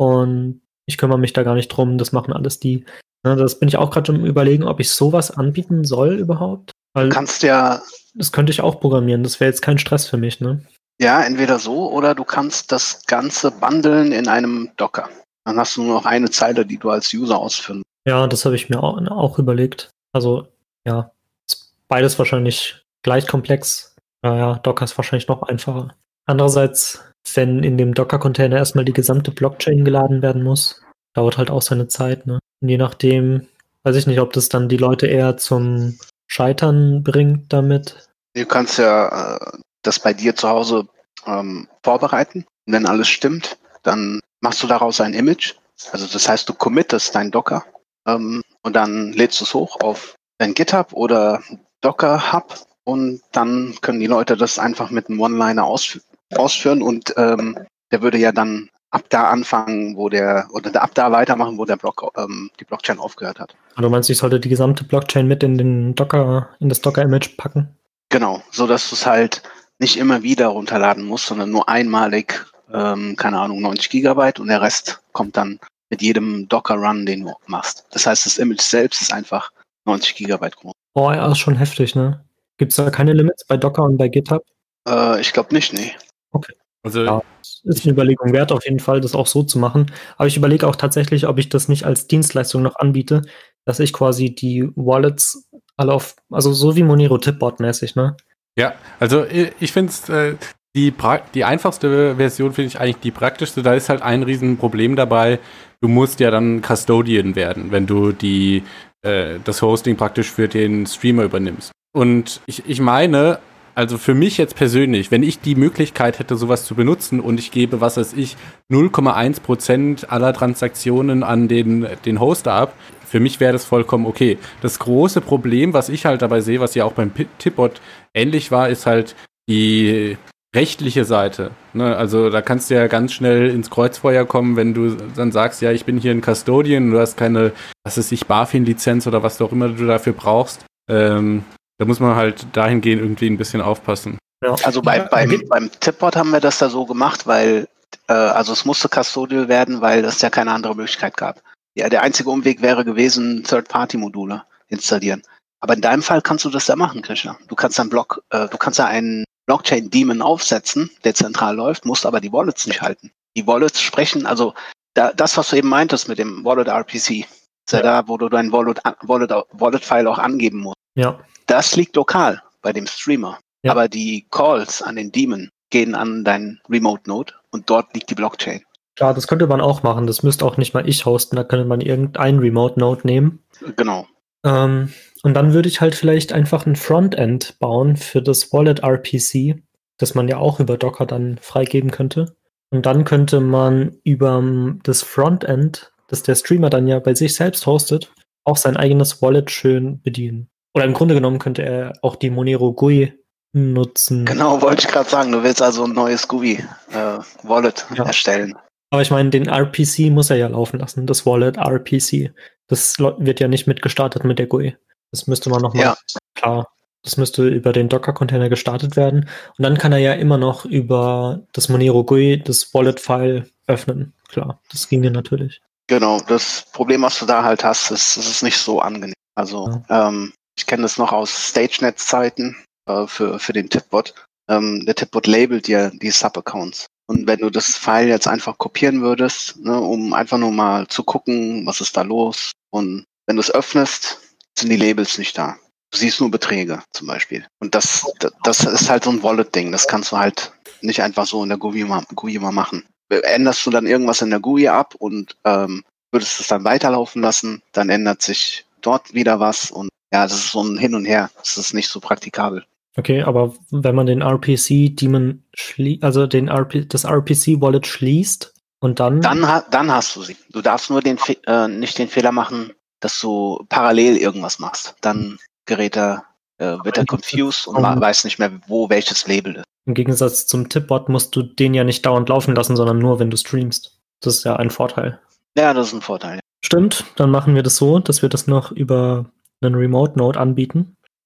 Und ich kümmere mich da gar nicht drum, das machen alles die. Ja, das bin ich auch gerade am Überlegen, ob ich sowas anbieten soll überhaupt. Weil Du kannst ja, das könnte ich auch programmieren, das wäre jetzt kein Stress für mich, ne? ja, entweder so oder du kannst das Ganze bundeln in einem Docker. Dann hast du nur noch eine Zeile, die du als User ausführen. Ja, das habe ich mir auch, auch überlegt. Also, ja, ist beides wahrscheinlich gleich komplex. Naja, Docker ist wahrscheinlich noch einfacher. Andererseits, wenn in dem Docker-Container erstmal die gesamte Blockchain geladen werden muss, dauert halt auch seine Zeit, ne? Und je nachdem, weiß ich nicht, ob das dann die Leute eher zum Scheitern bringt damit. Du kannst ja äh, das bei dir zu Hause ähm, vorbereiten. Und wenn alles stimmt, dann machst du daraus ein Image. Also das heißt, du committest dein Docker ähm, und dann lädst du es hoch auf dein GitHub oder Docker Hub und dann können die Leute das einfach mit einem One-Liner ausf- ausführen und ähm, der würde ja dann ab da anfangen, wo der, oder ab da weitermachen, wo der Block, ähm, die Blockchain aufgehört hat. Also du meinst, ich sollte die gesamte Blockchain mit in den Docker, in das Docker-Image packen? Genau, so dass du es halt nicht immer wieder runterladen musst, sondern nur einmalig, ähm, keine Ahnung, neunzig Gigabyte und der Rest kommt dann mit jedem Docker-Run, den du machst. Das heißt, das Image selbst ist einfach neunzig Gigabyte groß. Oh ja, ist schon heftig, ne? Gibt es da keine Limits bei Docker und bei GitHub? Äh, ich glaube nicht, nee. Also Ja. Ist eine Überlegung wert, auf jeden Fall, das auch so zu machen. Aber ich überlege auch tatsächlich, ob ich das nicht als Dienstleistung noch anbiete, dass ich quasi die Wallets alle auf, also so wie Monero Tipbot-mäßig, ne? ja, also ich, ich finde es, äh, die, pra- die einfachste Version finde ich eigentlich die praktischste. Da ist halt ein Riesenproblem dabei. Du musst ja dann Custodian werden, wenn du die, äh, das Hosting praktisch für den Streamer übernimmst. Und ich, ich meine, also für mich jetzt persönlich, wenn ich die Möglichkeit hätte, sowas zu benutzen und ich gebe, was weiß ich, null Komma eins Prozent aller Transaktionen an den, den Hoster ab, für mich wäre das vollkommen okay. Das große Problem, was ich halt dabei sehe, was ja auch beim Pi- Tipbot ähnlich war, ist halt die rechtliche Seite. Ne? Also da kannst du ja ganz schnell ins Kreuzfeuer kommen, wenn du dann sagst, ja, ich bin hier ein Custodian, du hast keine, was weiß ich, BaFin-Lizenz oder was auch immer du dafür brauchst. Ähm, Da muss man halt dahingehend irgendwie ein bisschen aufpassen. Ja. Also bei, Ja, beim, gibt- beim Tipbot haben wir das da so gemacht, weil, äh, also es musste Custodial werden, weil es ja keine andere Möglichkeit gab. Ja, der einzige Umweg wäre gewesen, Third-Party-Module installieren. Aber in deinem Fall kannst du das ja machen, Krishna. Du kannst einen Block, äh, du kannst ja einen Blockchain-Daemon aufsetzen, der zentral läuft, musst aber die Wallets nicht halten. Die Wallets sprechen, also da, das, was du eben meintest mit dem Wallet-R P C, ist ja, Ja. da, wo du dein Wallet, Wallet, Wallet-File auch angeben musst. Ja. Das liegt lokal bei dem Streamer. Ja. Aber die Calls an den Daemon gehen an deinen Remote-Node und dort liegt die Blockchain. Klar, das könnte man auch machen. Das müsste auch nicht mal ich hosten. Da könnte man irgendeinen Remote-Node nehmen. Genau. Ähm, und dann würde ich halt vielleicht einfach ein Frontend bauen für das Wallet-R P C, das man ja auch über Docker dann freigeben könnte. Und dann könnte man über ähm, das Frontend, das der Streamer dann ja bei sich selbst hostet, auch sein eigenes Wallet schön bedienen. Oder im Grunde genommen könnte er auch die Monero G U I nutzen. Genau, wollte ich gerade sagen. Du willst also ein neues G U I-Wallet Ja. erstellen. Aber ich meine, den R P C muss er ja laufen lassen, das Wallet R P C. Das lo- wird ja nicht mitgestartet mit der G U I. Das müsste man nochmal, Ja. klar, das müsste über den Docker-Container gestartet werden. Und dann kann er ja immer noch über das Monero G U I das Wallet-File öffnen. Klar, das ging ja natürlich. Genau. Das Problem, was du da halt hast, ist, es ist nicht so angenehm. Also, ähm, ich kenne das noch aus StageNet-Zeiten äh, für, für den Tipbot. Ähm, der Tipbot labelt dir die Sub-Accounts. Und wenn du das File jetzt einfach kopieren würdest, ne, um einfach nur mal zu gucken, was ist da los, und wenn du es öffnest, sind die Labels nicht da. Du siehst nur Beträge zum Beispiel. Und das, das ist halt so ein Wallet-Ding. Das kannst du halt nicht einfach so in der G U I mal, G U I mal machen. Änderst du dann irgendwas in der G U I ab und ähm, würdest es dann weiterlaufen lassen, dann ändert sich dort wieder was. Und ja, das ist so ein Hin und Her. Das ist nicht so praktikabel. Okay, aber wenn man den R P C-Daemon schließt, also den R P, das R P C-Wallet schließt und dann. Dann, ha- dann hast du sie. Du darfst nur den Fe- äh, nicht den Fehler machen, dass du parallel irgendwas machst. Dann gerät er, äh, wird er confused und ma- weiß nicht mehr, wo welches Label ist. Im Gegensatz zum Tipbot musst du den ja nicht dauernd laufen lassen, sondern nur, wenn du streamst. Das ist ja ein Vorteil. Ja, das ist ein Vorteil. Stimmt, dann machen wir das so, dass wir das noch über einen Remote-Node anbieten.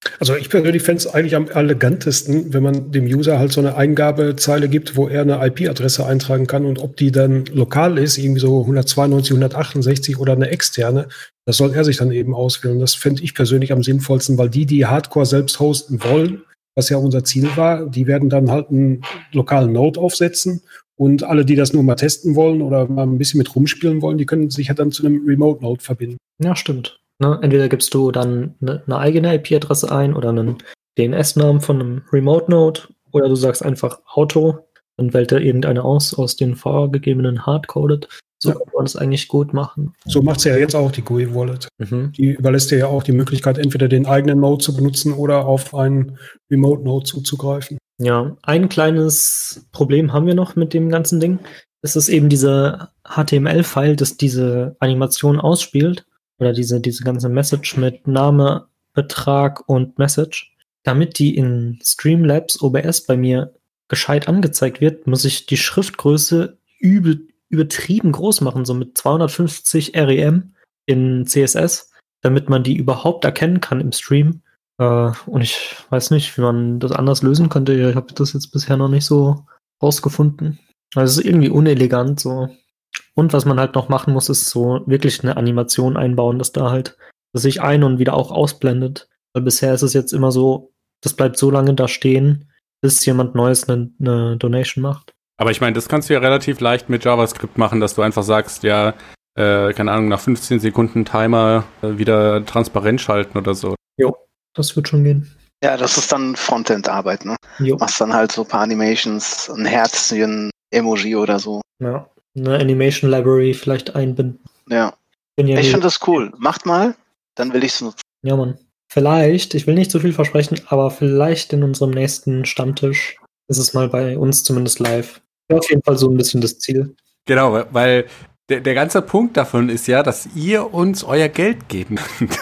Also ich persönlich fände es eigentlich am elegantesten, wenn man dem User halt so eine Eingabezeile gibt, wo er eine I P-Adresse eintragen kann und ob die dann lokal ist, irgendwie so hundertzweiundneunzig, hundertachtundsechzig oder eine externe, das soll er sich dann eben auswählen. Das fände ich persönlich am sinnvollsten, weil die, die Hardcore selbst hosten wollen, was ja unser Ziel war, die werden dann halt einen lokalen Node aufsetzen und alle, die das nur mal testen wollen oder mal ein bisschen mit rumspielen wollen, die können sich ja dann zu einem Remote-Node verbinden. Ja, stimmt. Ne? Entweder gibst du dann eine, eine eigene I P-Adresse ein oder einen D N S-Namen von einem Remote-Node oder du sagst einfach Auto, dann wählt er irgendeine aus, aus den vorgegebenen Hardcoded. So Ja. kann man das eigentlich gut machen. So macht sie ja jetzt auch die G U I-Wallet. Mhm. Die überlässt dir ja auch die Möglichkeit, entweder den eigenen Node zu benutzen oder auf einen Remote-Node zuzugreifen. Ja, ein kleines Problem haben wir noch mit dem ganzen Ding. Es ist eben dieser H T M L-File, das diese Animation ausspielt. Oder diese, diese ganze Message mit Name, Betrag und Message. Damit die in Streamlabs O B S bei mir gescheit angezeigt wird, muss ich die Schriftgröße übel, übertrieben groß machen, so mit zweihundertfünfzig R E M in C S S, damit man die überhaupt erkennen kann im Stream. Äh, und ich weiß nicht, wie man das anders lösen könnte. Ich habe das jetzt bisher noch nicht so rausgefunden. Also es ist irgendwie unelegant so. Und was man halt noch machen muss, ist so wirklich eine Animation einbauen, dass da halt, dass sich ein- und wieder auch ausblendet. Weil bisher ist es jetzt immer so, das bleibt so lange da stehen, bis jemand Neues eine, eine Donation macht. Aber ich meine, das kannst du ja relativ leicht mit JavaScript machen, dass du einfach sagst, ja, äh, keine Ahnung, nach fünfzehn Sekunden Timer äh, wieder transparent schalten oder so. Jo, das wird schon gehen. Ja, das ist dann Frontend-Arbeit, ne? Jo. Machst dann halt so ein paar Animations, ein Herzchen, Emoji oder so. Ja. Eine Animation Library vielleicht einbinden. Ja. Bin ja Ich nie- finde das cool. Macht mal, dann will ich es nutzen. Ja, Mann. Vielleicht, ich will nicht zu viel versprechen, aber vielleicht in unserem nächsten Stammtisch ist es mal bei uns zumindest live. Ja, auf jeden Fall so ein bisschen das Ziel. Genau, weil- weil der, der ganze Punkt davon ist ja, dass ihr uns euer Geld geben könnt.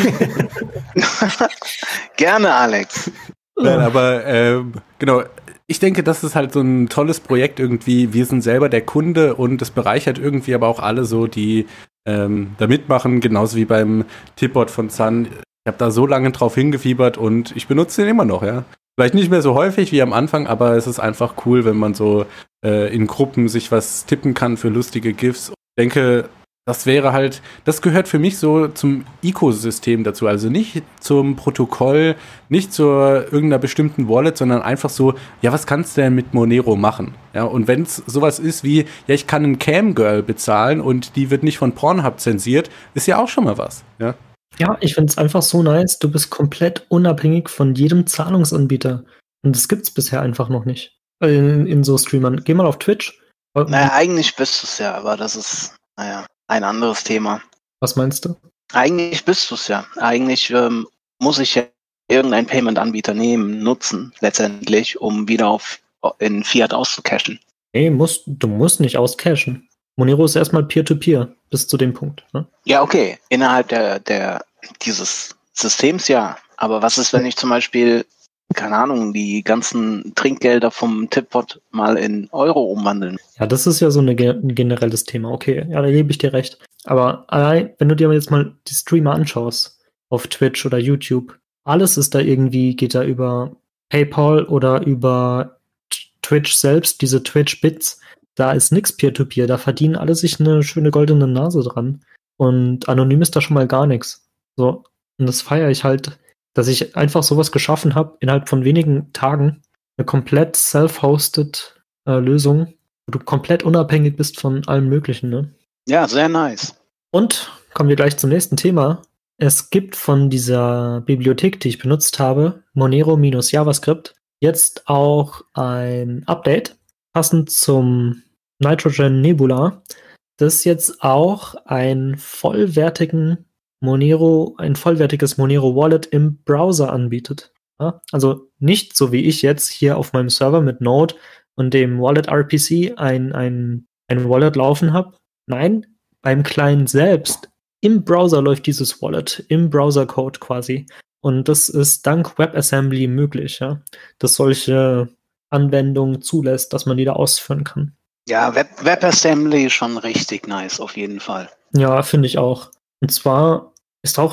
Gerne, Alex. Nein, aber ähm, genau, ich denke, das ist halt so ein tolles Projekt irgendwie. Wir sind selber der Kunde und es bereichert irgendwie aber auch alle so, die ähm, da mitmachen, genauso wie beim Tipbot von Sun. Ich habe da so lange drauf hingefiebert und ich benutze den immer noch, ja. Vielleicht nicht mehr so häufig wie am Anfang, aber es ist einfach cool, wenn man so äh, in Gruppen sich was tippen kann für lustige GIFs. Ich denke, das wäre halt, das gehört für mich so zum Ökosystem dazu. Also nicht zum Protokoll, nicht zu irgendeiner bestimmten Wallet, sondern einfach so, ja, was kannst du denn mit Monero machen? Ja, und wenn es sowas ist wie, ja, ich kann einen Camgirl bezahlen und die wird nicht von Pornhub zensiert, ist ja auch schon mal was, ja. Ja, ich finde es einfach so nice. Du bist komplett unabhängig von jedem Zahlungsanbieter. Und das gibt's bisher einfach noch nicht. In, in so Streamern. Geh mal auf Twitch. Naja, eigentlich bist du es ja, aber das ist, naja, ein anderes Thema. Was meinst du? Eigentlich bist du es ja. Eigentlich ähm, muss ich ja irgendeinen Payment-Anbieter nehmen, nutzen, letztendlich, um wieder auf in Fiat auszucashen. Nee, musst, du musst nicht auscashen. Monero ist erstmal Peer-to-Peer bis zu dem Punkt. Ne? Ja, okay, innerhalb der, der dieses Systems ja. Aber was ist, wenn ich zum Beispiel, keine Ahnung, die ganzen Trinkgelder vom Tipbot mal in Euro umwandeln? Ja, das ist ja so eine, ge- ein generelles Thema. Okay, ja, da gebe ich dir recht. Aber allein, wenn du dir jetzt mal die Streamer anschaust, auf Twitch oder YouTube, alles ist da irgendwie, geht da über PayPal oder über Twitch selbst, diese Twitch-Bits. Da ist nix Peer-to-Peer, da verdienen alle sich eine schöne goldene Nase dran. Und anonym ist da schon mal gar nichts. So, und das feiere ich halt, dass ich einfach sowas geschaffen habe, innerhalb von wenigen Tagen, eine komplett self-hosted äh, Lösung, wo du komplett unabhängig bist von allem Möglichen, ne? Ja, sehr nice. Und kommen wir gleich zum nächsten Thema. Es gibt von dieser Bibliothek, die ich benutzt habe, Monero-JavaScript, jetzt auch ein Update, passend zum Nitrogen Nebula, das jetzt auch einen vollwertigen Monero, ein vollwertiges Monero Wallet im Browser anbietet. Ja, also nicht so wie ich jetzt hier auf meinem Server mit Node und dem Wallet R P C ein, ein, ein Wallet laufen habe. Nein, beim Client selbst im Browser läuft dieses Wallet, im Browser-Code quasi. Und das ist dank WebAssembly möglich, ja, dass solche Anwendungen zulässt, dass man die da ausführen kann. Ja, Web WebAssembly ist schon richtig nice, auf jeden Fall. Ja, finde ich auch. Und zwar ist auch,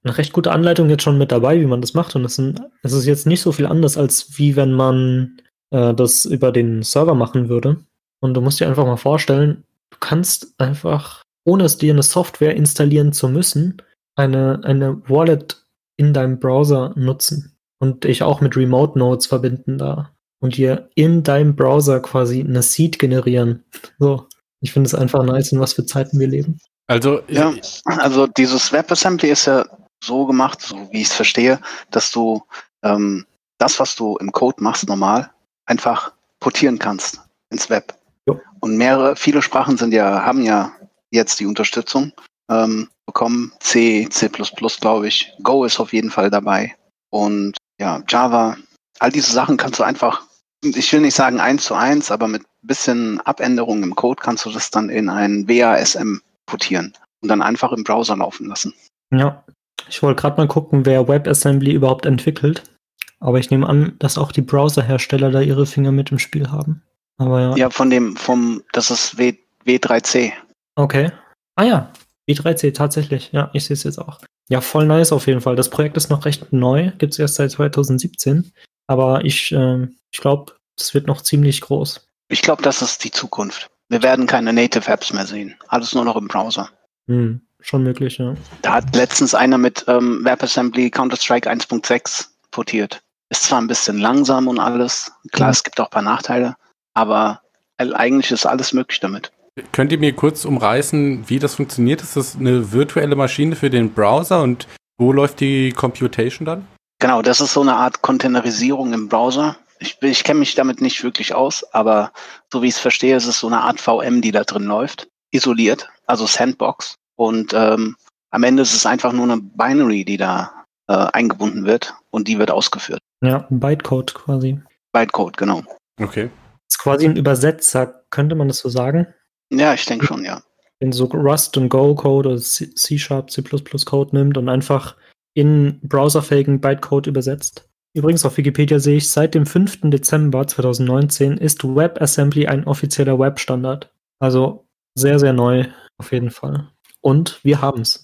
eine recht gute Anleitung jetzt schon mit dabei, wie man das macht. Und es ist jetzt nicht so viel anders, als wie wenn man äh, das über den Server machen würde. Und du musst dir einfach mal vorstellen, du kannst einfach, ohne es dir eine Software installieren zu müssen, eine, eine Wallet in deinem Browser nutzen und dich auch mit Remote Nodes verbinden da und dir in deinem Browser quasi eine Seed generieren. So, ich finde es einfach nice, in was für Zeiten wir leben. Also, ja, also dieses WebAssembly ist ja so gemacht, so wie ich es verstehe, dass du ähm, das, was du im Code machst, normal, einfach portieren kannst ins Web. Jo. Und mehrere, viele Sprachen sind ja, haben ja jetzt die Unterstützung ähm, bekommen. C, C plus plus, glaube ich. Go ist auf jeden Fall dabei. Und ja, Java, all diese Sachen kannst du einfach, ich will nicht sagen eins zu eins, aber mit ein bisschen Abänderungen im Code kannst du das dann in ein W A S M portieren und dann einfach im Browser laufen lassen. Ja, ich wollte gerade mal gucken, wer WebAssembly überhaupt entwickelt. Aber ich nehme an, dass auch die Browserhersteller da ihre Finger mit im Spiel haben. Aber ja. Ja, von dem, vom, das ist w, W drei C. Okay. Ah ja, W drei C, tatsächlich. Ja, ich sehe es jetzt auch. Ja, voll nice auf jeden Fall. Das Projekt ist noch recht neu, gibt es erst seit zwanzig siebzehn. Aber ich, äh, ich glaube, das wird noch ziemlich groß. Ich glaube, das ist die Zukunft. Wir werden keine Native Apps mehr sehen. Alles nur noch im Browser. Hm, schon möglich, ja. Da hat letztens einer mit ähm, WebAssembly Counter-Strike eins Punkt sechs portiert. Ist zwar ein bisschen langsam und alles. Klar, mhm. Es gibt auch ein paar Nachteile. Aber eigentlich ist alles möglich damit. Könnt ihr mir kurz umreißen, wie das funktioniert? Ist das eine virtuelle Maschine für den Browser und wo läuft die Computation dann? Genau, das ist so eine Art Containerisierung im Browser. Ich, ich kenne mich damit nicht wirklich aus, aber so wie ich es verstehe, ist es so eine Art V M, die da drin läuft. Isoliert, also Sandbox. Und ähm, am Ende ist es einfach nur eine Binary, die da äh, eingebunden wird und die wird ausgeführt. Ja, Bytecode quasi. Bytecode, genau. Okay. Das ist quasi ein Übersetzer, könnte man das so sagen? Ja, ich denke schon, ja. Wenn so Rust und Go-Code oder C-Sharp, C plus plus Code nimmt und einfach in browserfähigen Bytecode übersetzt. Übrigens auf Wikipedia sehe ich, seit dem fünften Dezember zweitausendneunzehn ist WebAssembly ein offizieller Webstandard. Also sehr, sehr neu auf jeden Fall. Und wir haben's.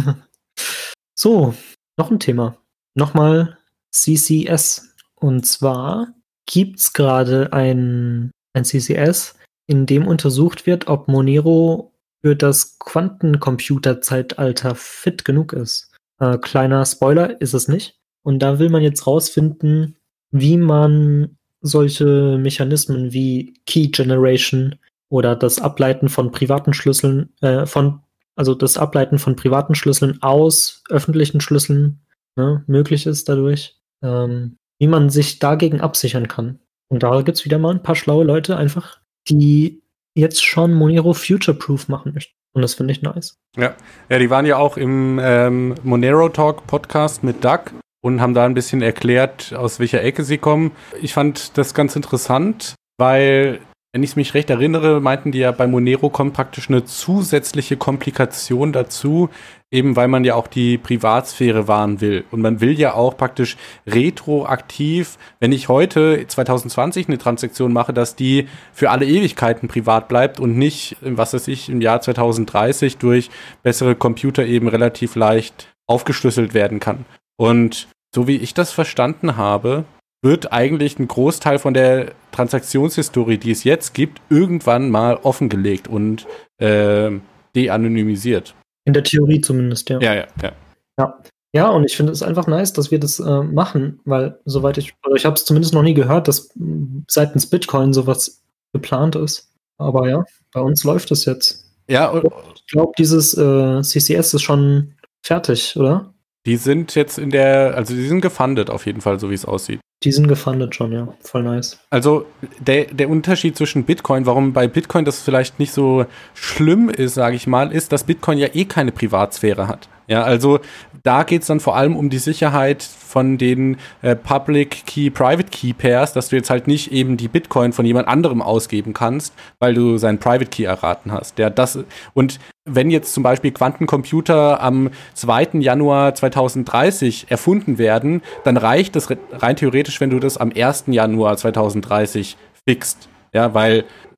So, noch ein Thema. Nochmal C C S. Und zwar gibt's gerade ein, ein C C S, in dem untersucht wird, ob Monero für das Quantencomputer-Zeitalter fit genug ist. Äh, kleiner Spoiler, ist es nicht. Und da will man jetzt rausfinden, wie man solche Mechanismen wie Key Generation oder das Ableiten von privaten Schlüsseln, äh, von, also das Ableiten von privaten Schlüsseln aus öffentlichen Schlüsseln, ne, möglich ist dadurch, ähm, wie man sich dagegen absichern kann. Und da gibt's wieder mal ein paar schlaue Leute einfach, die jetzt schon Monero future-proof machen möchten. Und das finde ich nice. Ja. ja, die waren ja auch im ähm, Monero Talk Podcast mit Doug und haben da ein bisschen erklärt, aus welcher Ecke sie kommen. Ich fand das ganz interessant, weil, wenn ich mich recht erinnere, meinten die ja, bei Monero kommt praktisch eine zusätzliche Komplikation dazu, eben weil man ja auch die Privatsphäre wahren will. Und man will ja auch praktisch retroaktiv, wenn ich heute zwanzig zwanzig eine Transaktion mache, dass die für alle Ewigkeiten privat bleibt und nicht, was weiß ich, im Jahr zwanzig dreißig durch bessere Computer eben relativ leicht aufgeschlüsselt werden kann. Und so wie ich das verstanden habe, wird eigentlich ein Großteil von der Transaktionshistorie, die es jetzt gibt, irgendwann mal offengelegt und äh, de-anonymisiert. In der Theorie zumindest, ja. Ja, ja, ja. Ja, ja, und ich finde es einfach nice, dass wir das äh, machen, weil soweit ich, oder ich habe es zumindest noch nie gehört, dass mh, seitens Bitcoin sowas geplant ist. Aber ja, bei uns läuft es jetzt. Ja, und ich glaube, dieses äh, C C S ist schon fertig, oder? Die sind jetzt in der, also die sind gefundet auf jeden Fall, so wie es aussieht. Die sind gefundet schon, ja. Voll nice. Also der, der Unterschied zwischen Bitcoin, warum bei Bitcoin das vielleicht nicht so schlimm ist, sage ich mal, ist, dass Bitcoin ja eh keine Privatsphäre hat. Ja, also da geht es dann vor allem um die Sicherheit von den äh, Public Key, Private Key Pairs, dass du jetzt halt nicht eben die Bitcoin von jemand anderem ausgeben kannst, weil du seinen Private Key erraten hast. Ja, das, und wenn jetzt zum Beispiel Quantencomputer am zweiten Januar zwanzig dreißig erfunden werden, dann reicht es rein theoretisch, wenn du das am ersten Januar zwanzig dreißig fixt. Ja, weil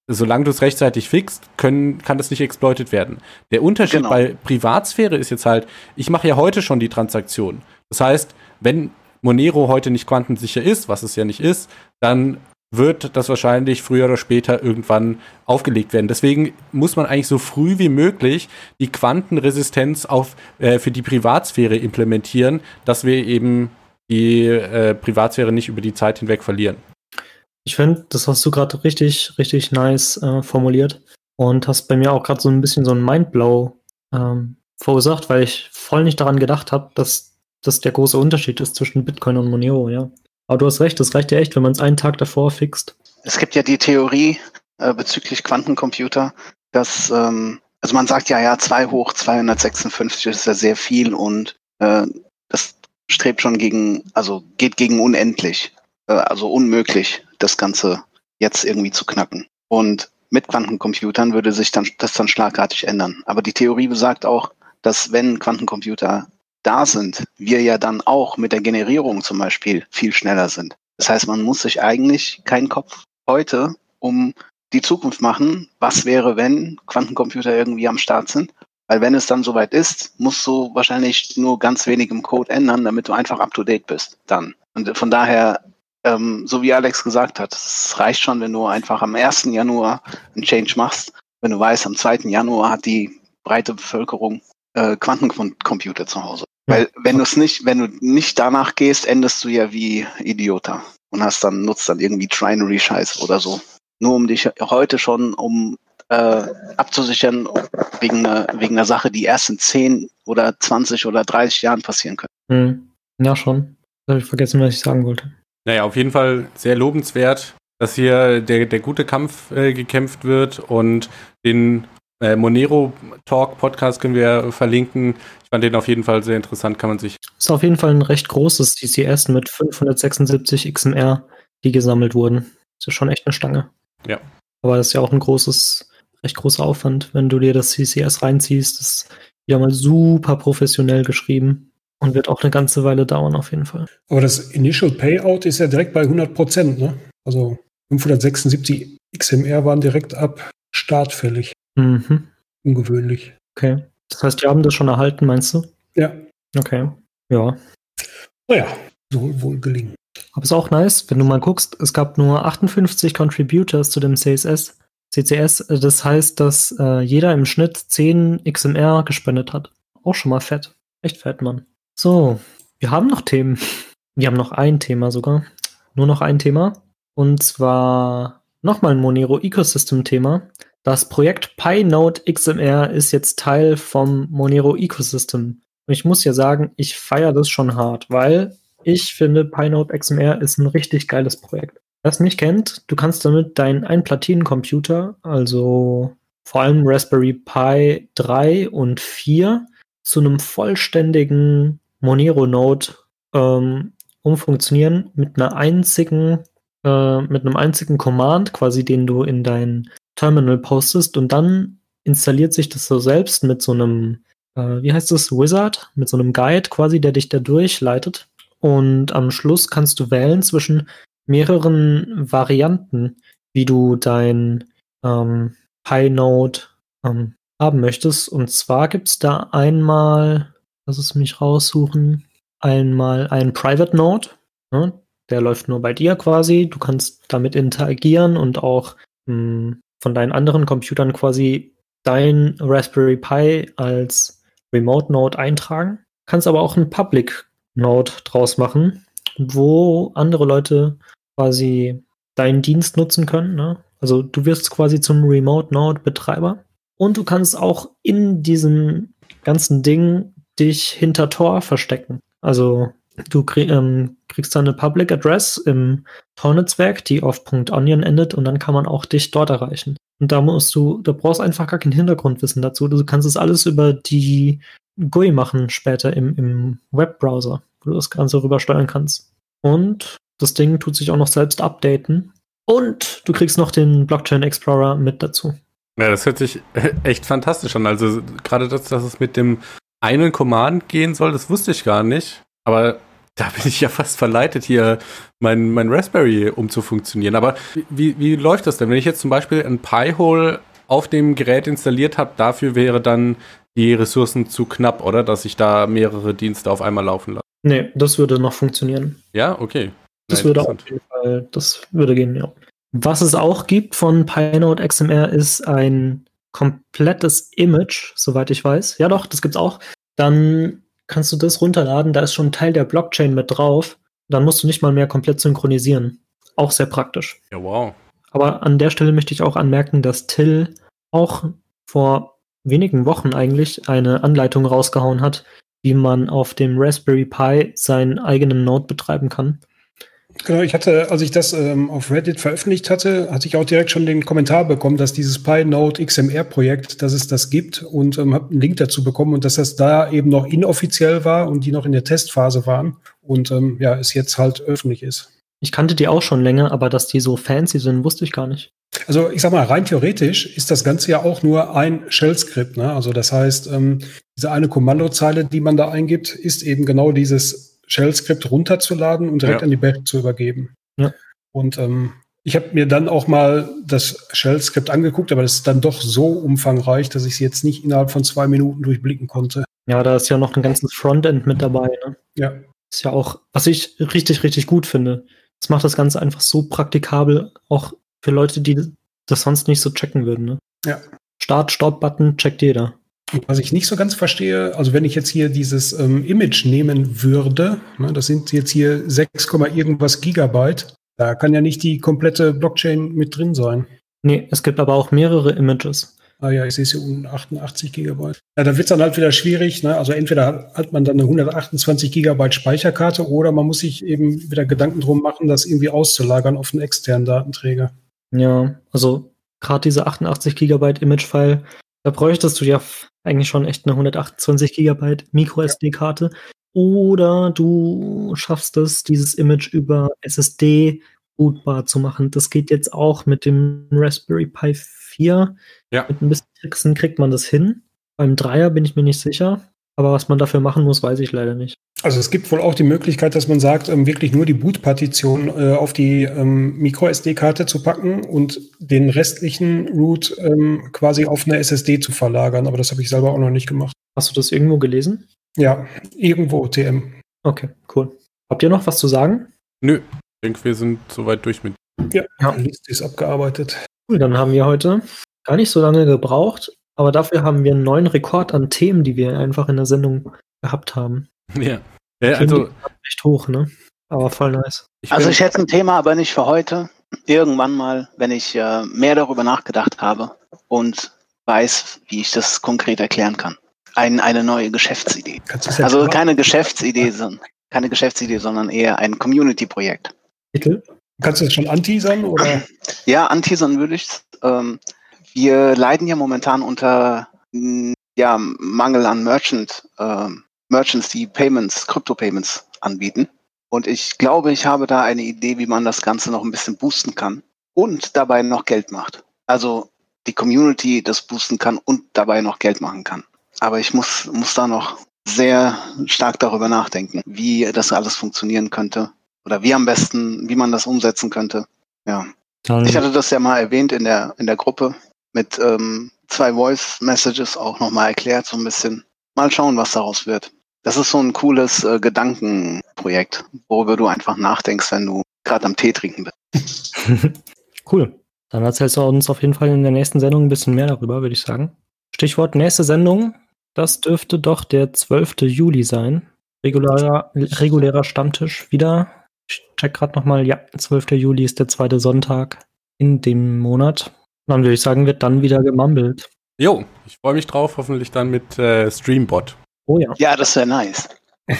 solange du es rechtzeitig fixst, können, kann das nicht exploited werden. Der Unterschied Genau. bei Privatsphäre ist jetzt halt, ich mache ja heute schon die Transaktion. Das heißt, wenn Monero heute nicht quantensicher ist, was es ja nicht ist, dann wird das wahrscheinlich früher oder später irgendwann aufgelegt werden. Deswegen muss man eigentlich so früh wie möglich die Quantenresistenz auf, äh, für die Privatsphäre implementieren, dass wir eben die äh, Privatsphäre nicht über die Zeit hinweg verlieren. Ich finde, das hast du gerade richtig, richtig nice äh, formuliert und hast bei mir auch gerade so ein bisschen so ein Mindblow ähm, verursacht, weil ich voll nicht daran gedacht habe, dass das der große Unterschied ist zwischen Bitcoin und Monero, ja. Aber du hast recht, das reicht ja echt, wenn man es einen Tag davor fixt. Es gibt ja die Theorie äh, bezüglich Quantencomputer, dass, ähm, also man sagt ja, ja, zwei hoch zweihundertsechsundfünfzig ist ja sehr viel und äh, das strebt schon gegen, also geht gegen unendlich, äh, also unmöglich, das Ganze jetzt irgendwie zu knacken. Und mit Quantencomputern würde sich dann das dann schlagartig ändern. Aber die Theorie besagt auch, dass wenn Quantencomputer da sind, wir ja dann auch mit der Generierung zum Beispiel viel schneller sind. Das heißt, man muss sich eigentlich keinen Kopf heute um die Zukunft machen. Was wäre, wenn Quantencomputer irgendwie am Start sind? Weil wenn es dann soweit ist, musst du wahrscheinlich nur ganz wenig im Code ändern, damit du einfach up-to-date bist dann. Und von daher, ähm, so wie Alex gesagt hat, es reicht schon, wenn du einfach am ersten Januar einen Change machst. Wenn du weißt, am zweiten Januar hat die breite Bevölkerung äh, Quantencomputer zu Hause. Weil wenn du es nicht, wenn du nicht danach gehst, endest du ja wie Idiota und hast dann, nutzt dann irgendwie Trinary-Scheiß oder so. Nur um dich heute schon um äh, abzusichern wegen einer, wegen einer Sache, die erst in zehn oder zwanzig oder dreißig Jahren passieren können. Hm. Ja, schon. Da habe ich vergessen, was ich sagen wollte. Naja, auf jeden Fall sehr lobenswert, dass hier der, der gute Kampf äh, gekämpft wird und den Äh, Monero Talk Podcast können wir verlinken. Ich fand den auf jeden Fall sehr interessant, kann man sich. Ist auf jeden Fall ein recht großes C C S mit fünfhundertsechsundsiebzig X M R, die gesammelt wurden. Ist ja schon echt eine Stange. Ja. Aber das ist ja auch ein großes, recht großer Aufwand, wenn du dir das C C S reinziehst. Das ist ja mal super professionell geschrieben und wird auch eine ganze Weile dauern auf jeden Fall. Aber das Initial Payout ist ja direkt bei hundert Prozent, ne? Also fünfhundertsechsundsiebzig X M R waren direkt ab Start fällig. Mhm. Ungewöhnlich. Okay. Das heißt, die haben das schon erhalten, meinst du? Ja. Okay. Ja. Naja, soll wohl gelingen. Aber ist auch nice, wenn du mal guckst, es gab nur achtundfünfzig Contributors zu dem C S S, C C S. Das heißt, dass äh, jeder im Schnitt zehn X M R gespendet hat. Auch schon mal fett. Echt fett, Mann. So, wir haben noch Themen. Wir haben noch ein Thema sogar. Nur noch ein Thema. Und zwar nochmal ein Monero Ecosystem-Thema. Das Projekt Pinode X M R ist jetzt Teil vom Monero Ecosystem. Und ich muss ja sagen, ich feiere das schon hart, weil ich finde, Pinode X M R ist ein richtig geiles Projekt. Wer es nicht kennt, du kannst damit deinen Ein-Platinen-Computer, also vor allem Raspberry Pi drei und vier, zu einem vollständigen Monero-Node ähm, umfunktionieren mit einer einzigen, äh, mit einem einzigen Command, quasi den du in dein Terminal postest und dann installiert sich das so selbst mit so einem, äh, wie heißt das, Wizard, mit so einem Guide quasi, der dich da durchleitet. Und am Schluss kannst du wählen zwischen mehreren Varianten, wie du dein ähm, Pinode ähm, haben möchtest. Und zwar gibt es da einmal, lass es mich raussuchen, einmal einen Private Node, ne? Der läuft nur bei dir quasi. Du kannst damit interagieren und auch mh, von deinen anderen Computern quasi dein Raspberry Pi als Remote Node eintragen. Kannst aber auch einen Public Node draus machen, wo andere Leute quasi deinen Dienst nutzen können, ne? Also du wirst quasi zum Remote Node Betreiber und du kannst auch in diesem ganzen Ding dich hinter Tor verstecken. Also du krieg, ähm, kriegst dann eine Public Address im Tor-Netzwerk, die auf .onion endet und dann kann man auch dich dort erreichen. Und da musst du, da brauchst einfach gar kein Hintergrundwissen dazu. Du kannst es alles über die G U I machen später im, im Webbrowser, wo du das Ganze rüber steuern kannst. Und das Ding tut sich auch noch selbst updaten. Und du kriegst noch den Blockchain Explorer mit dazu. Ja, das hört sich echt fantastisch an. Also gerade das, dass es mit dem einen Command gehen soll, das wusste ich gar nicht. Aber Da bin ich ja fast verleitet, hier mein, mein Raspberry umzufunktionieren. Aber wie, wie läuft das denn? Wenn ich jetzt zum Beispiel ein Pi-hole auf dem Gerät installiert habe, dafür wäre dann die Ressourcen zu knapp, oder? Dass ich da mehrere Dienste auf einmal laufen lasse. Nee, das würde noch funktionieren. Ja, okay. Das würde auf jeden Fall, das würde gehen, ja. Was es auch gibt von Pinode X M R ist ein komplettes Image, soweit ich weiß. Ja doch, das gibt's auch. Dann kannst du das runterladen, da ist schon ein Teil der Blockchain mit drauf. Dann musst du nicht mal mehr komplett synchronisieren. Auch sehr praktisch. Ja, wow. Aber an der Stelle möchte ich auch anmerken, dass Till auch vor wenigen Wochen eigentlich eine Anleitung rausgehauen hat, wie man auf dem Raspberry Pi seinen eigenen Node betreiben kann. Genau, ich hatte, als ich das ähm, auf Reddit veröffentlicht hatte, hatte ich auch direkt schon den Kommentar bekommen, dass dieses Pinode X M R-Projekt, dass es das gibt und ähm, habe einen Link dazu bekommen und dass das da eben noch inoffiziell war und die noch in der Testphase waren und ähm, ja, es jetzt halt öffentlich ist. Ich kannte die auch schon länger, aber dass die so fancy sind, wusste ich gar nicht. Also ich sag mal, rein theoretisch ist das Ganze ja auch nur ein Shell-Skript, ne? Also das heißt, ähm, diese eine Kommandozeile, die man da eingibt, ist eben genau dieses Shell-Skript runterzuladen und direkt ja. an die Bash zu übergeben. Ja. Und ähm, ich habe mir dann auch mal das Shell-Skript angeguckt, aber das ist dann doch so umfangreich, dass ich es jetzt nicht innerhalb von zwei Minuten durchblicken konnte. Ja, da ist ja noch ein ganzes Frontend mit dabei. Ne? Ja. Ist ja auch, was ich richtig, richtig gut finde. Das macht das Ganze einfach so praktikabel, auch für Leute, die das sonst nicht so checken würden. Ne? Ja. Start-Stop-Button checkt jeder. Was ich nicht so ganz verstehe, also wenn ich jetzt hier dieses ähm, Image nehmen würde, ne, das sind jetzt hier sechs, irgendwas Gigabyte, da kann ja nicht die komplette Blockchain mit drin sein. Nee, es gibt aber auch mehrere Images. Ah ja, ich sehe es hier unten, achtundachtzig Gigabyte. Ja, da wird es dann halt wieder schwierig, ne? Also entweder hat, hat man dann eine hundertachtundzwanzig Gigabyte Speicherkarte oder man muss sich eben wieder Gedanken drum machen, das irgendwie auszulagern auf einen externen Datenträger. Ja, also gerade diese achtundachtzig Gigabyte Image-File, da bräuchtest du ja eigentlich schon echt eine hundertachtundzwanzig Gigabyte Micro-S D-Karte. Oder du schaffst es, dieses Image über S S D bootbar zu machen. Das geht jetzt auch mit dem Raspberry Pi vier. Ja. Mit ein bisschen Tricksen kriegt man das hin. Beim Dreier bin ich mir nicht sicher. Aber was man dafür machen muss, weiß ich leider nicht. Also es gibt wohl auch die Möglichkeit, dass man sagt, ähm, wirklich nur die Boot-Partition äh, auf die ähm, Micro-S D-Karte zu packen und den restlichen Root ähm, quasi auf eine S S D zu verlagern. Aber das habe ich selber auch noch nicht gemacht. Hast du das irgendwo gelesen? Ja, irgendwo T M. Okay, cool. Habt ihr noch was zu sagen? Nö, ich denke, wir sind soweit durch mit. Ja, Ja. die Liste ist abgearbeitet. Cool, dann haben wir heute gar nicht so lange gebraucht. Aber dafür haben wir einen neuen Rekord an Themen, die wir einfach in der Sendung gehabt haben. Ja, ja also echt hoch, ne? Aber voll nice. ich Also bin- ich hätte ein Thema, aber nicht für heute. Irgendwann mal, wenn ich äh, mehr darüber nachgedacht habe und weiß, wie ich das konkret erklären kann. Ein, eine neue Geschäftsidee. Kannst du das Also jetzt keine Geschäftsidee, sondern keine Geschäftsidee, sondern eher ein Community-Projekt. Titel? Kannst du das schon anteasern? Oder? Ja, anteasern würde ich. Ähm, wir leiden ja momentan unter mh, ja, Mangel an Merchant, ähm, Merchants, die Payments, Krypto-Payments anbieten. Und ich glaube, ich habe da eine Idee, wie man das Ganze noch ein bisschen boosten kann und dabei noch Geld macht. Also die Community das boosten kann und dabei noch Geld machen kann. Aber ich muss, muss da noch sehr stark darüber nachdenken, wie das alles funktionieren könnte oder wie am besten, wie man das umsetzen könnte. Ja. Dann, Ich hatte das ja mal erwähnt in der, in der Gruppe mit ähm, zwei Voice-Messages auch nochmal erklärt, so ein bisschen. Mal schauen, was daraus wird. Das ist so ein cooles äh, Gedankenprojekt, worüber du einfach nachdenkst, wenn du gerade am Tee trinken bist. cool. Dann erzählst du uns auf jeden Fall in der nächsten Sendung ein bisschen mehr darüber, würde ich sagen. Stichwort nächste Sendung. Das dürfte doch der zwölfte Juli sein. Regulärer, regulärer Stammtisch wieder. Ich check gerade nochmal. Ja, zwölfter Juli ist der zweite Sonntag in dem Monat. Dann würde ich sagen, wird dann wieder gemumbelt. Jo, ich freue mich drauf, hoffentlich dann mit äh, Streambot. Oh ja. Ja, das wäre nice.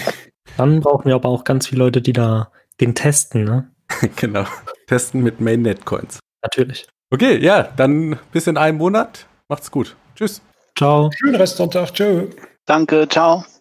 Dann brauchen wir aber auch ganz viele Leute, die da den testen, ne? Genau. Testen mit Mainnet-Coins. Natürlich. Okay, ja, dann bis in einem Monat. Macht's gut. Tschüss. Ciao. Schönen Restsonntag. Tschö. Danke, ciao.